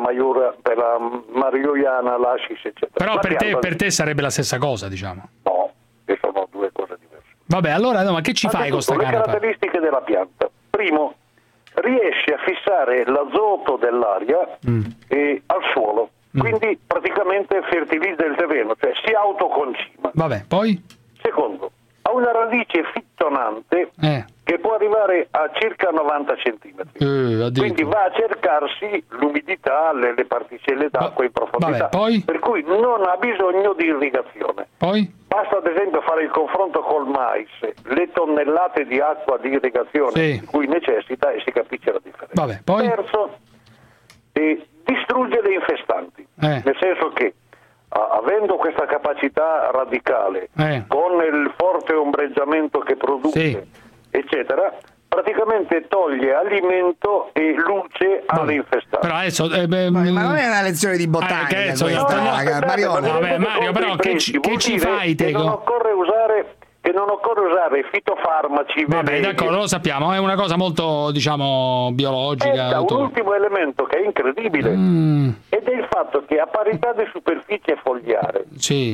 marijuana, l'hashish, eccetera. Però per te sarebbe la stessa cosa, diciamo. No, che sono due cose diverse. Vabbè, allora ma che ci fai con questa canapa? Le caratteristiche della pianta. Primo, riesce a fissare l'azoto dell'aria al suolo. Quindi praticamente fertilizza il terreno, cioè si autoconcima. Vabbè, poi? Secondo, ha una radice fittonante che può arrivare a circa 90 centimetri. Quindi va a cercarsi l'umidità, le particelle d'acqua in profondità. Vabbè, poi? Per cui non ha bisogno di irrigazione. Poi? Basta ad esempio fare il confronto col mais, le tonnellate di acqua di irrigazione di cui necessita e si capisce la differenza. Vabbè, poi? Terzo, distrugge le infestanti, nel senso che avendo questa capacità radicale, con il forte ombreggiamento che produce, eccetera, praticamente toglie alimento e luce alle infestanti. Però adesso, ma non è una lezione di botanica Mario, però che ci fai te? Che non occorre usare fitofarmaci. Vabbè, d'accordo, lo sappiamo, è una cosa molto, diciamo, biologica. Un ultimo elemento che è incredibile ed è il fatto che a parità di superficie fogliare,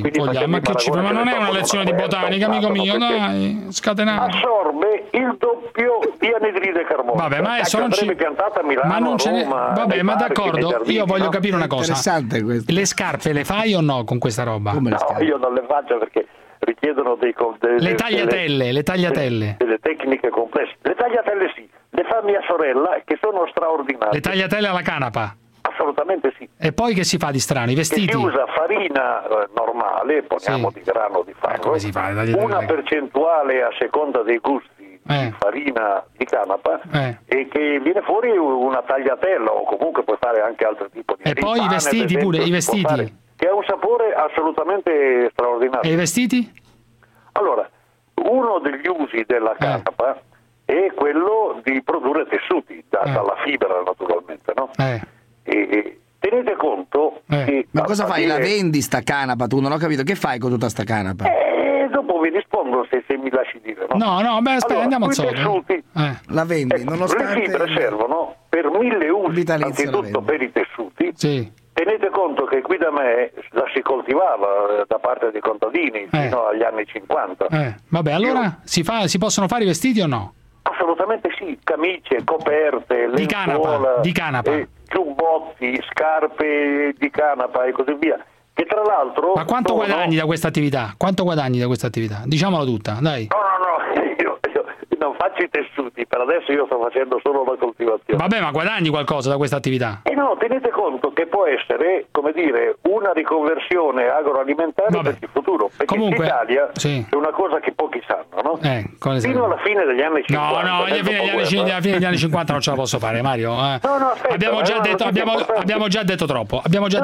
ma non è una lezione di botanica, amico mio, dai, scatenato. Assorbe il doppio di anidride carbonica. Vabbè, ma adesso non ci piantata a Milano, Roma, vabbè, ma d'accordo, io voglio capire una cosa. Interessante questo. Le scarpe le fai o no con questa roba? No, io non le faccio perché richiedono le tagliatelle. Delle tecniche complesse. Le tagliatelle sì, le fa mia sorella, che sono straordinarie. Le tagliatelle alla canapa? Assolutamente sì. E poi che si fa di strano? I vestiti? Che si usa farina normale, poniamo di grano di farro, una percentuale a seconda dei gusti di farina di canapa e che viene fuori una tagliatella, o comunque puoi fare anche altro tipo di pane. E poi i vestiti pure, i vestiti? Che ha un sapore assolutamente straordinario. E i vestiti? Allora, uno degli usi della canapa è quello di produrre tessuti, dalla fibra naturalmente, no? E tenete conto che... Ma cosa fai? La vendi sta canapa? Tu non ho capito, che fai con tutta sta canapa? Dopo vi rispondo se mi lasci dire, no? No, beh, aspetta, andiamo al solito. Tessuti, la vendi, nonostante... Le fibre servono per 1000 usi, anzitutto per i tessuti. Sì. Tenete conto che qui da me la si coltivava da parte dei contadini fino agli anni 50. Vabbè, allora si possono fare i vestiti o no? Assolutamente sì, camicie, coperte, lenzuola, di canapa. Giubbotti, scarpe di canapa e così via. Che tra l'altro... Ma quanto guadagni da questa attività? Diciamola tutta, dai. No, io non faccio i tessuti, per adesso io sto facendo solo la coltivazione. Vabbè, ma guadagni qualcosa da questa attività? No, tenete conto che può essere, come dire, una riconversione agroalimentare per il futuro, perché comunque, in Italia è una cosa che pochi sanno, no? Fino alla fine degli anni 50. No, alla fine degli anni 50 non ce la posso fare, Mario. No, aspetta, abbiamo già detto troppo.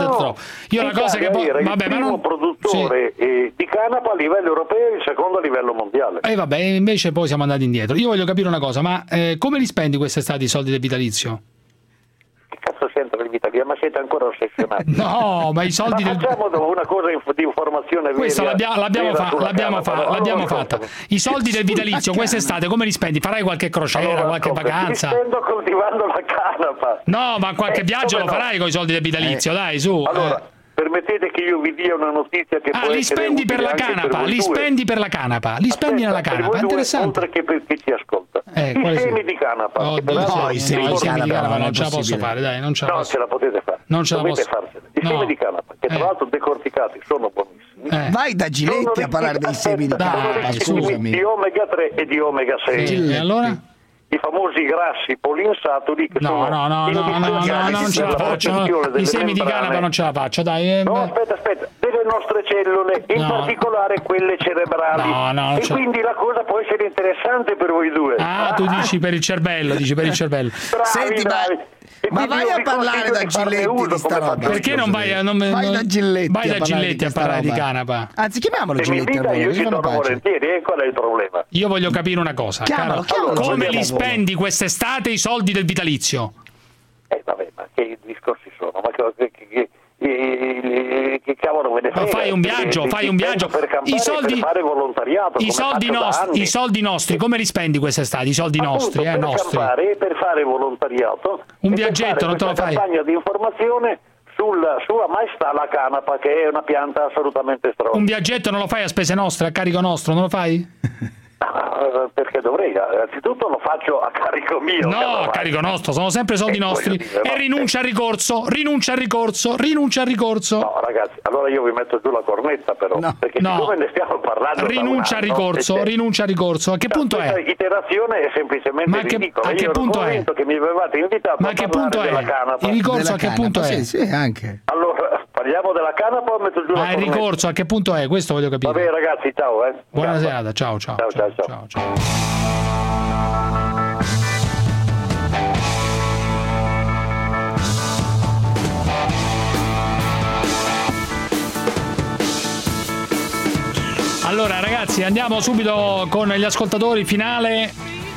Io la cosa che il primo produttore di canapa a livello europeo e il secondo a livello mondiale. Vabbè, invece poi siamo andati indietro. Io voglio capire una cosa, ma come li spendi quest'estate i soldi del vitalizio? Che cazzo c'entra il vitalizio? ma siete ancora ossessionati. No, ma i soldi facciamo una cosa di informazione vera. Questa l'abbiamo fatta. I soldi del vitalizio quest'estate come li spendi? Farai qualche crociera, qualche vacanza? Li spendo coltivando la canapa. No, ma qualche viaggio lo farai con i soldi del vitalizio, dai, su. Allora, permettete che io vi dia una notizia che può li spendi per la canapa, li spendi per la canapa, li spendi nella canapa, interessante. Oltre che per chi ci ascolta. I semi di canapa. No, i semi di canapa non ce la posso fare, dai, non ce la posso. No, ce la potete fare. Non ce la posso. Farsene. I semi di canapa, che tra l'altro decorticati sono buonissimi. Vai da Giletti a parlare dei semi di canapa, scusami. Di omega 3 e di omega 6. E allora? I famosi grassi polinsaturi che no, non ce la faccio. I semi di canapa non ce la faccio, dai. No, aspetta, delle nostre cellule, in particolare quelle cerebrali. E quindi la cosa può essere interessante per voi due. Tu dici per il cervello, Bravi, senti, ma vai a parlare da Giletti di sta roba. Perché non vai da Giletti a parlare di canapa? Anzi, chiamiamolo Giletti. Io ci sono volentieri, qual è il problema? Io voglio capire una cosa, caro. Come li spendi quest'estate i soldi del vitalizio? Vabbè, ma che discorsi sono? Ma che cavolo ve ne frega? Fai un viaggio. I soldi, per fare volontariato, i soldi nostri, come li spendi quest'estate? I soldi nostri, nostri. Per fare volontariato. Un viaggetto, non te lo fai? Una campagna di informazione sulla sua maestà la canapa, che è una pianta assolutamente straordinaria. Un viaggetto non lo fai a spese nostre, a carico nostro, non lo fai? Perché dovrei, anzitutto lo faccio a carico mio. No, a carico nostro, sono sempre soldi nostri. E rinuncia al ricorso. No, ragazzi, allora io vi metto giù la cornetta, però. Perché siccome ne stiamo parlando. Rinuncia al ricorso. A che punto è? Questa iterazione è semplicemente ridicola. A che punto è? Che mi avevate invitato a parlare della canapa. Il ricorso a che punto è? Sì, anche. Allora, parliamo della canapa o metto giù la cornetta? Il ricorso a che punto è? Questo voglio capire. Vabbè, ragazzi, ciao. Buona serata, ciao. Allora ragazzi, andiamo subito con gli ascoltatori. Finale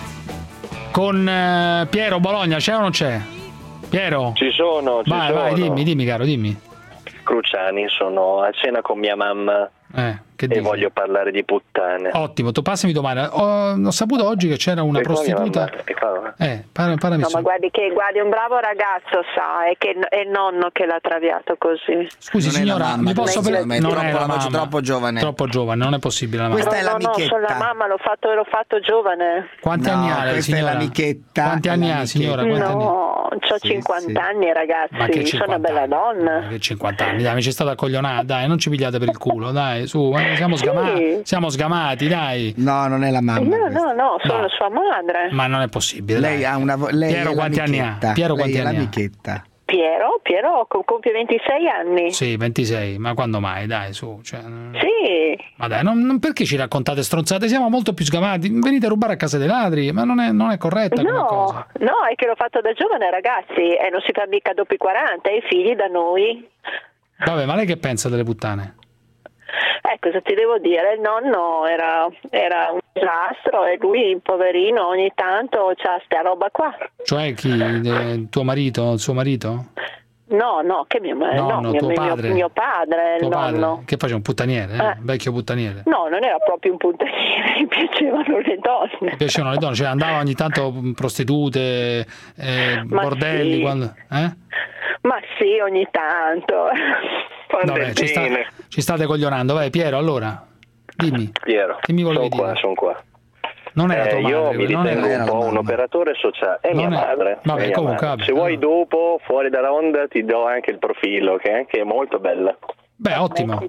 con Piero Bologna. C'è o non c'è? Piero? Ci sono. Vai, dimmi caro, dimmi. Cruciani, sono a cena con mia mamma e voglio parlare di puttane. Ottimo, tu passami domani. Ho saputo oggi che c'era una prostituta. Parlami no, ma guardi, un bravo ragazzo sa, è il nonno che l'ha traviato così. Scusi signora, mi posso troppo giovane. Troppo giovane, non è possibile la mamma. Questa è l'amichetta. No, sono la mamma, l'ho fatto giovane. Quanti anni ha lei, signora? Questa è l'amichetta. Quanti anni ha, signora? Ho 50 anni, ragazzi, sono una bella donna. Che 50 anni, dai, mi ci state a coglionare, dai, non ci pigliate per il culo, dai, su, siamo sgamati, dai. No, non è la mamma. No, sono sua madre. Ma non è possibile. Lei ha Piero quanti anni ha? Piero quanti anni l'amichetta. Piero compie 26 anni. Sì, 26, ma quando mai, dai, su. Sì. Ma dai, non perché ci raccontate stronzate? Siamo molto più sgamati. Venite a rubare a casa dei ladri, ma non è corretta come cosa. No, è che l'ho fatto da giovane, ragazzi, e non si fa mica dopo i 40, i figli da noi. Vabbè, ma lei che pensa delle puttane? Cosa ti devo dire? Il nonno era un disastro e lui, poverino, ogni tanto c'ha sta roba qua. Cioè chi? Tuo marito? Il suo marito? No, che mio padre. Mio padre, il nonno. Che faceva un puttaniere? Vecchio puttaniere? No, non era proprio un puttaniere, mi piacevano le donne. Mi piacevano le donne, cioè andava ogni tanto prostitute, bordelli, sì. Quando... Ma sì, ogni tanto. Vabbè, ci state coglionando, vai Piero, allora dimmi. Piero, che mi volevi dire? Sono qua. Non era tua madre, io mi ritengo un po' un operatore sociale, è mia madre. Vabbè, comunque, se vuoi dopo, fuori dalla onda, ti do anche il profilo, che anche è molto bella. Beh, ottimo.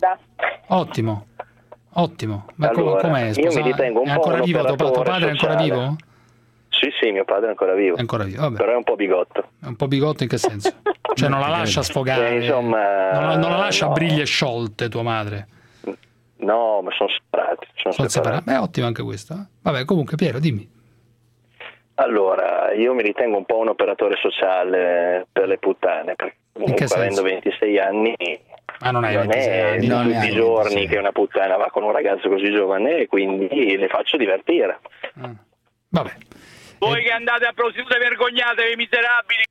Ma allora, com'è? Io mi ritengo un po' ancora vivo? Tuo padre è ancora sociale. Vivo? Sì, mio padre è ancora vivo. Vabbè. Però è un po' bigotto. È un po' bigotto in che senso? Cioè non la lascia sfogare? Insomma, non la lascia a briglie sciolte tua madre? No, ma sono separati. Sono separati. Beh, ottimo anche questo. Vabbè, comunque Piero, dimmi. Allora, io mi ritengo un po' un operatore sociale per le puttane, perché comunque avendo 26 anni non è di tutti i giorni che una puttana va con un ragazzo così giovane e quindi le faccio divertire. Vabbè. Voi che andate a prostitute vergognatevi, miserabili.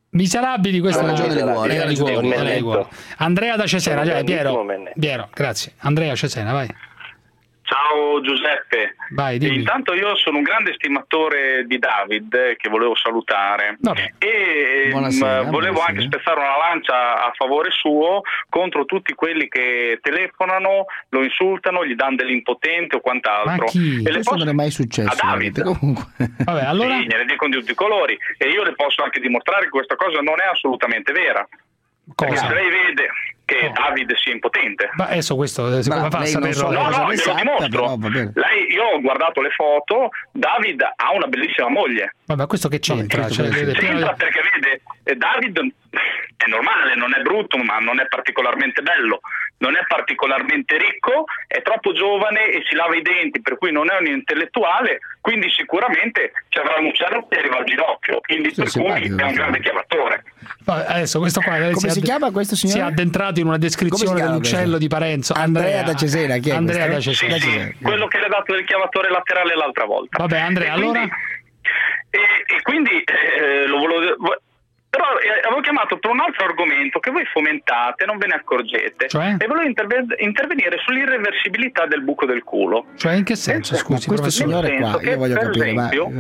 Miserabili, questa ragione di cuore. Andrea da Cesena, Piero, grazie. Andrea Cesena, vai. Ciao Giuseppe. Vai, intanto io sono un grande stimatore di David, che volevo salutare. E volevo anche spezzare una lancia a favore suo contro tutti quelli che telefonano, lo insultano, gli danno dell'impotente o quant'altro. Ma chi? Questo non è mai successo. A David. Comunque. Vabbè, allora... Sì, gliene dico di tutti i colori, e io le posso anche dimostrare che questa cosa non è assolutamente vera. Perché se lei vede che David sia impotente, ma adesso questo come fa a saperlo? No, glielo dimostro. Io ho guardato le foto, David ha una bellissima moglie. Vabbè, questo che c'entra? C'entra perché vede, David è normale, non è brutto, ma non è particolarmente bello, non è particolarmente ricco, è troppo giovane e si lava i denti, per cui non è un intellettuale, quindi sicuramente ci avrà un uccello che arriva al ginocchio, quindi per cui è un grande chiamatore. Adesso questo qua come si chiama questo signore? Si è addentrato in una descrizione dell'uccello di Parenzo. Andrea da Cesena, chi è Andrea da Cesena? Sì, quello che le ha dato del chiamatore laterale l'altra volta. Vabbè, Andrea, allora e quindi lo volevo, però avevo chiamato per un altro argomento che voi fomentate, non ve ne accorgete, e volevo intervenire sull'irreversibilità del buco del culo. Cioè, in che senso? Scusi, questo signore qua, io voglio capire, esempio,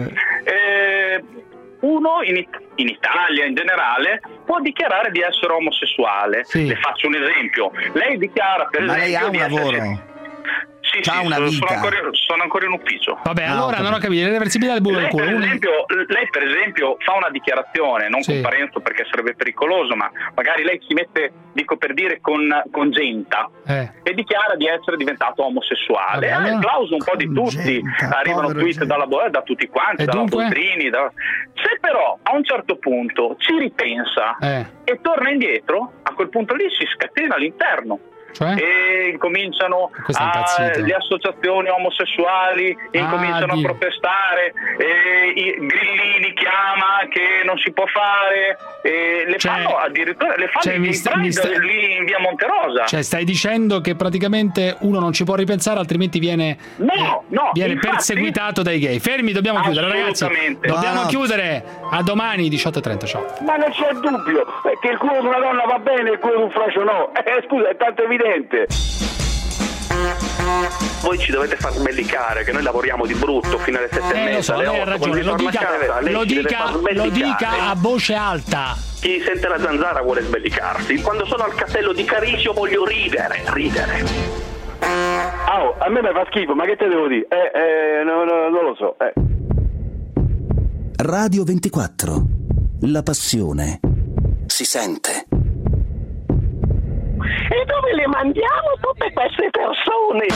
uno in Italia in generale può dichiarare di essere omosessuale. Le faccio un esempio. Lei dichiara per esempio lei ha un lavoro. Sì, una vita. Sono ancora in ufficio. Vabbè, allora non ho capito. L'irreversibilità del buco del culo. Lei per esempio fa una dichiarazione, non con Parenzo perché sarebbe pericoloso, ma magari lei si mette, dico per dire, con Genta e dichiara di essere diventato omosessuale. Vabbè, applauso un po' di tutti, arrivano tweet da tutti quanti, dalla Boldrini. Se però a un certo punto ci ripensa e torna indietro, a quel punto lì si scatena all'interno. E incominciano le associazioni omosessuali incominciano a protestare, i Grillini chiama che non si può fare, le fanno addirittura lì in via Monterosa. Cioè stai dicendo che praticamente uno non ci può ripensare, altrimenti viene perseguitato dai gay. Fermi, dobbiamo chiudere, ragazzi, dobbiamo chiudere. A domani 18:30, ciao. Ma non c'è dubbio che il culo di una donna va bene e il culo di un frascio no. Scusa, è tanto evidente. Voi ci dovete far sbellicare che noi lavoriamo di brutto fino alle 7:30, alle 8. Ha ragione, lo dica a voce alta. Chi sente la zanzara vuole sbellicarsi. Quando sono al castello di Carisio voglio ridere. A me mi fa schifo, ma che te devo dire? Non lo so. Radio 24. La passione si sente. E dove le mandiamo tutte queste persone?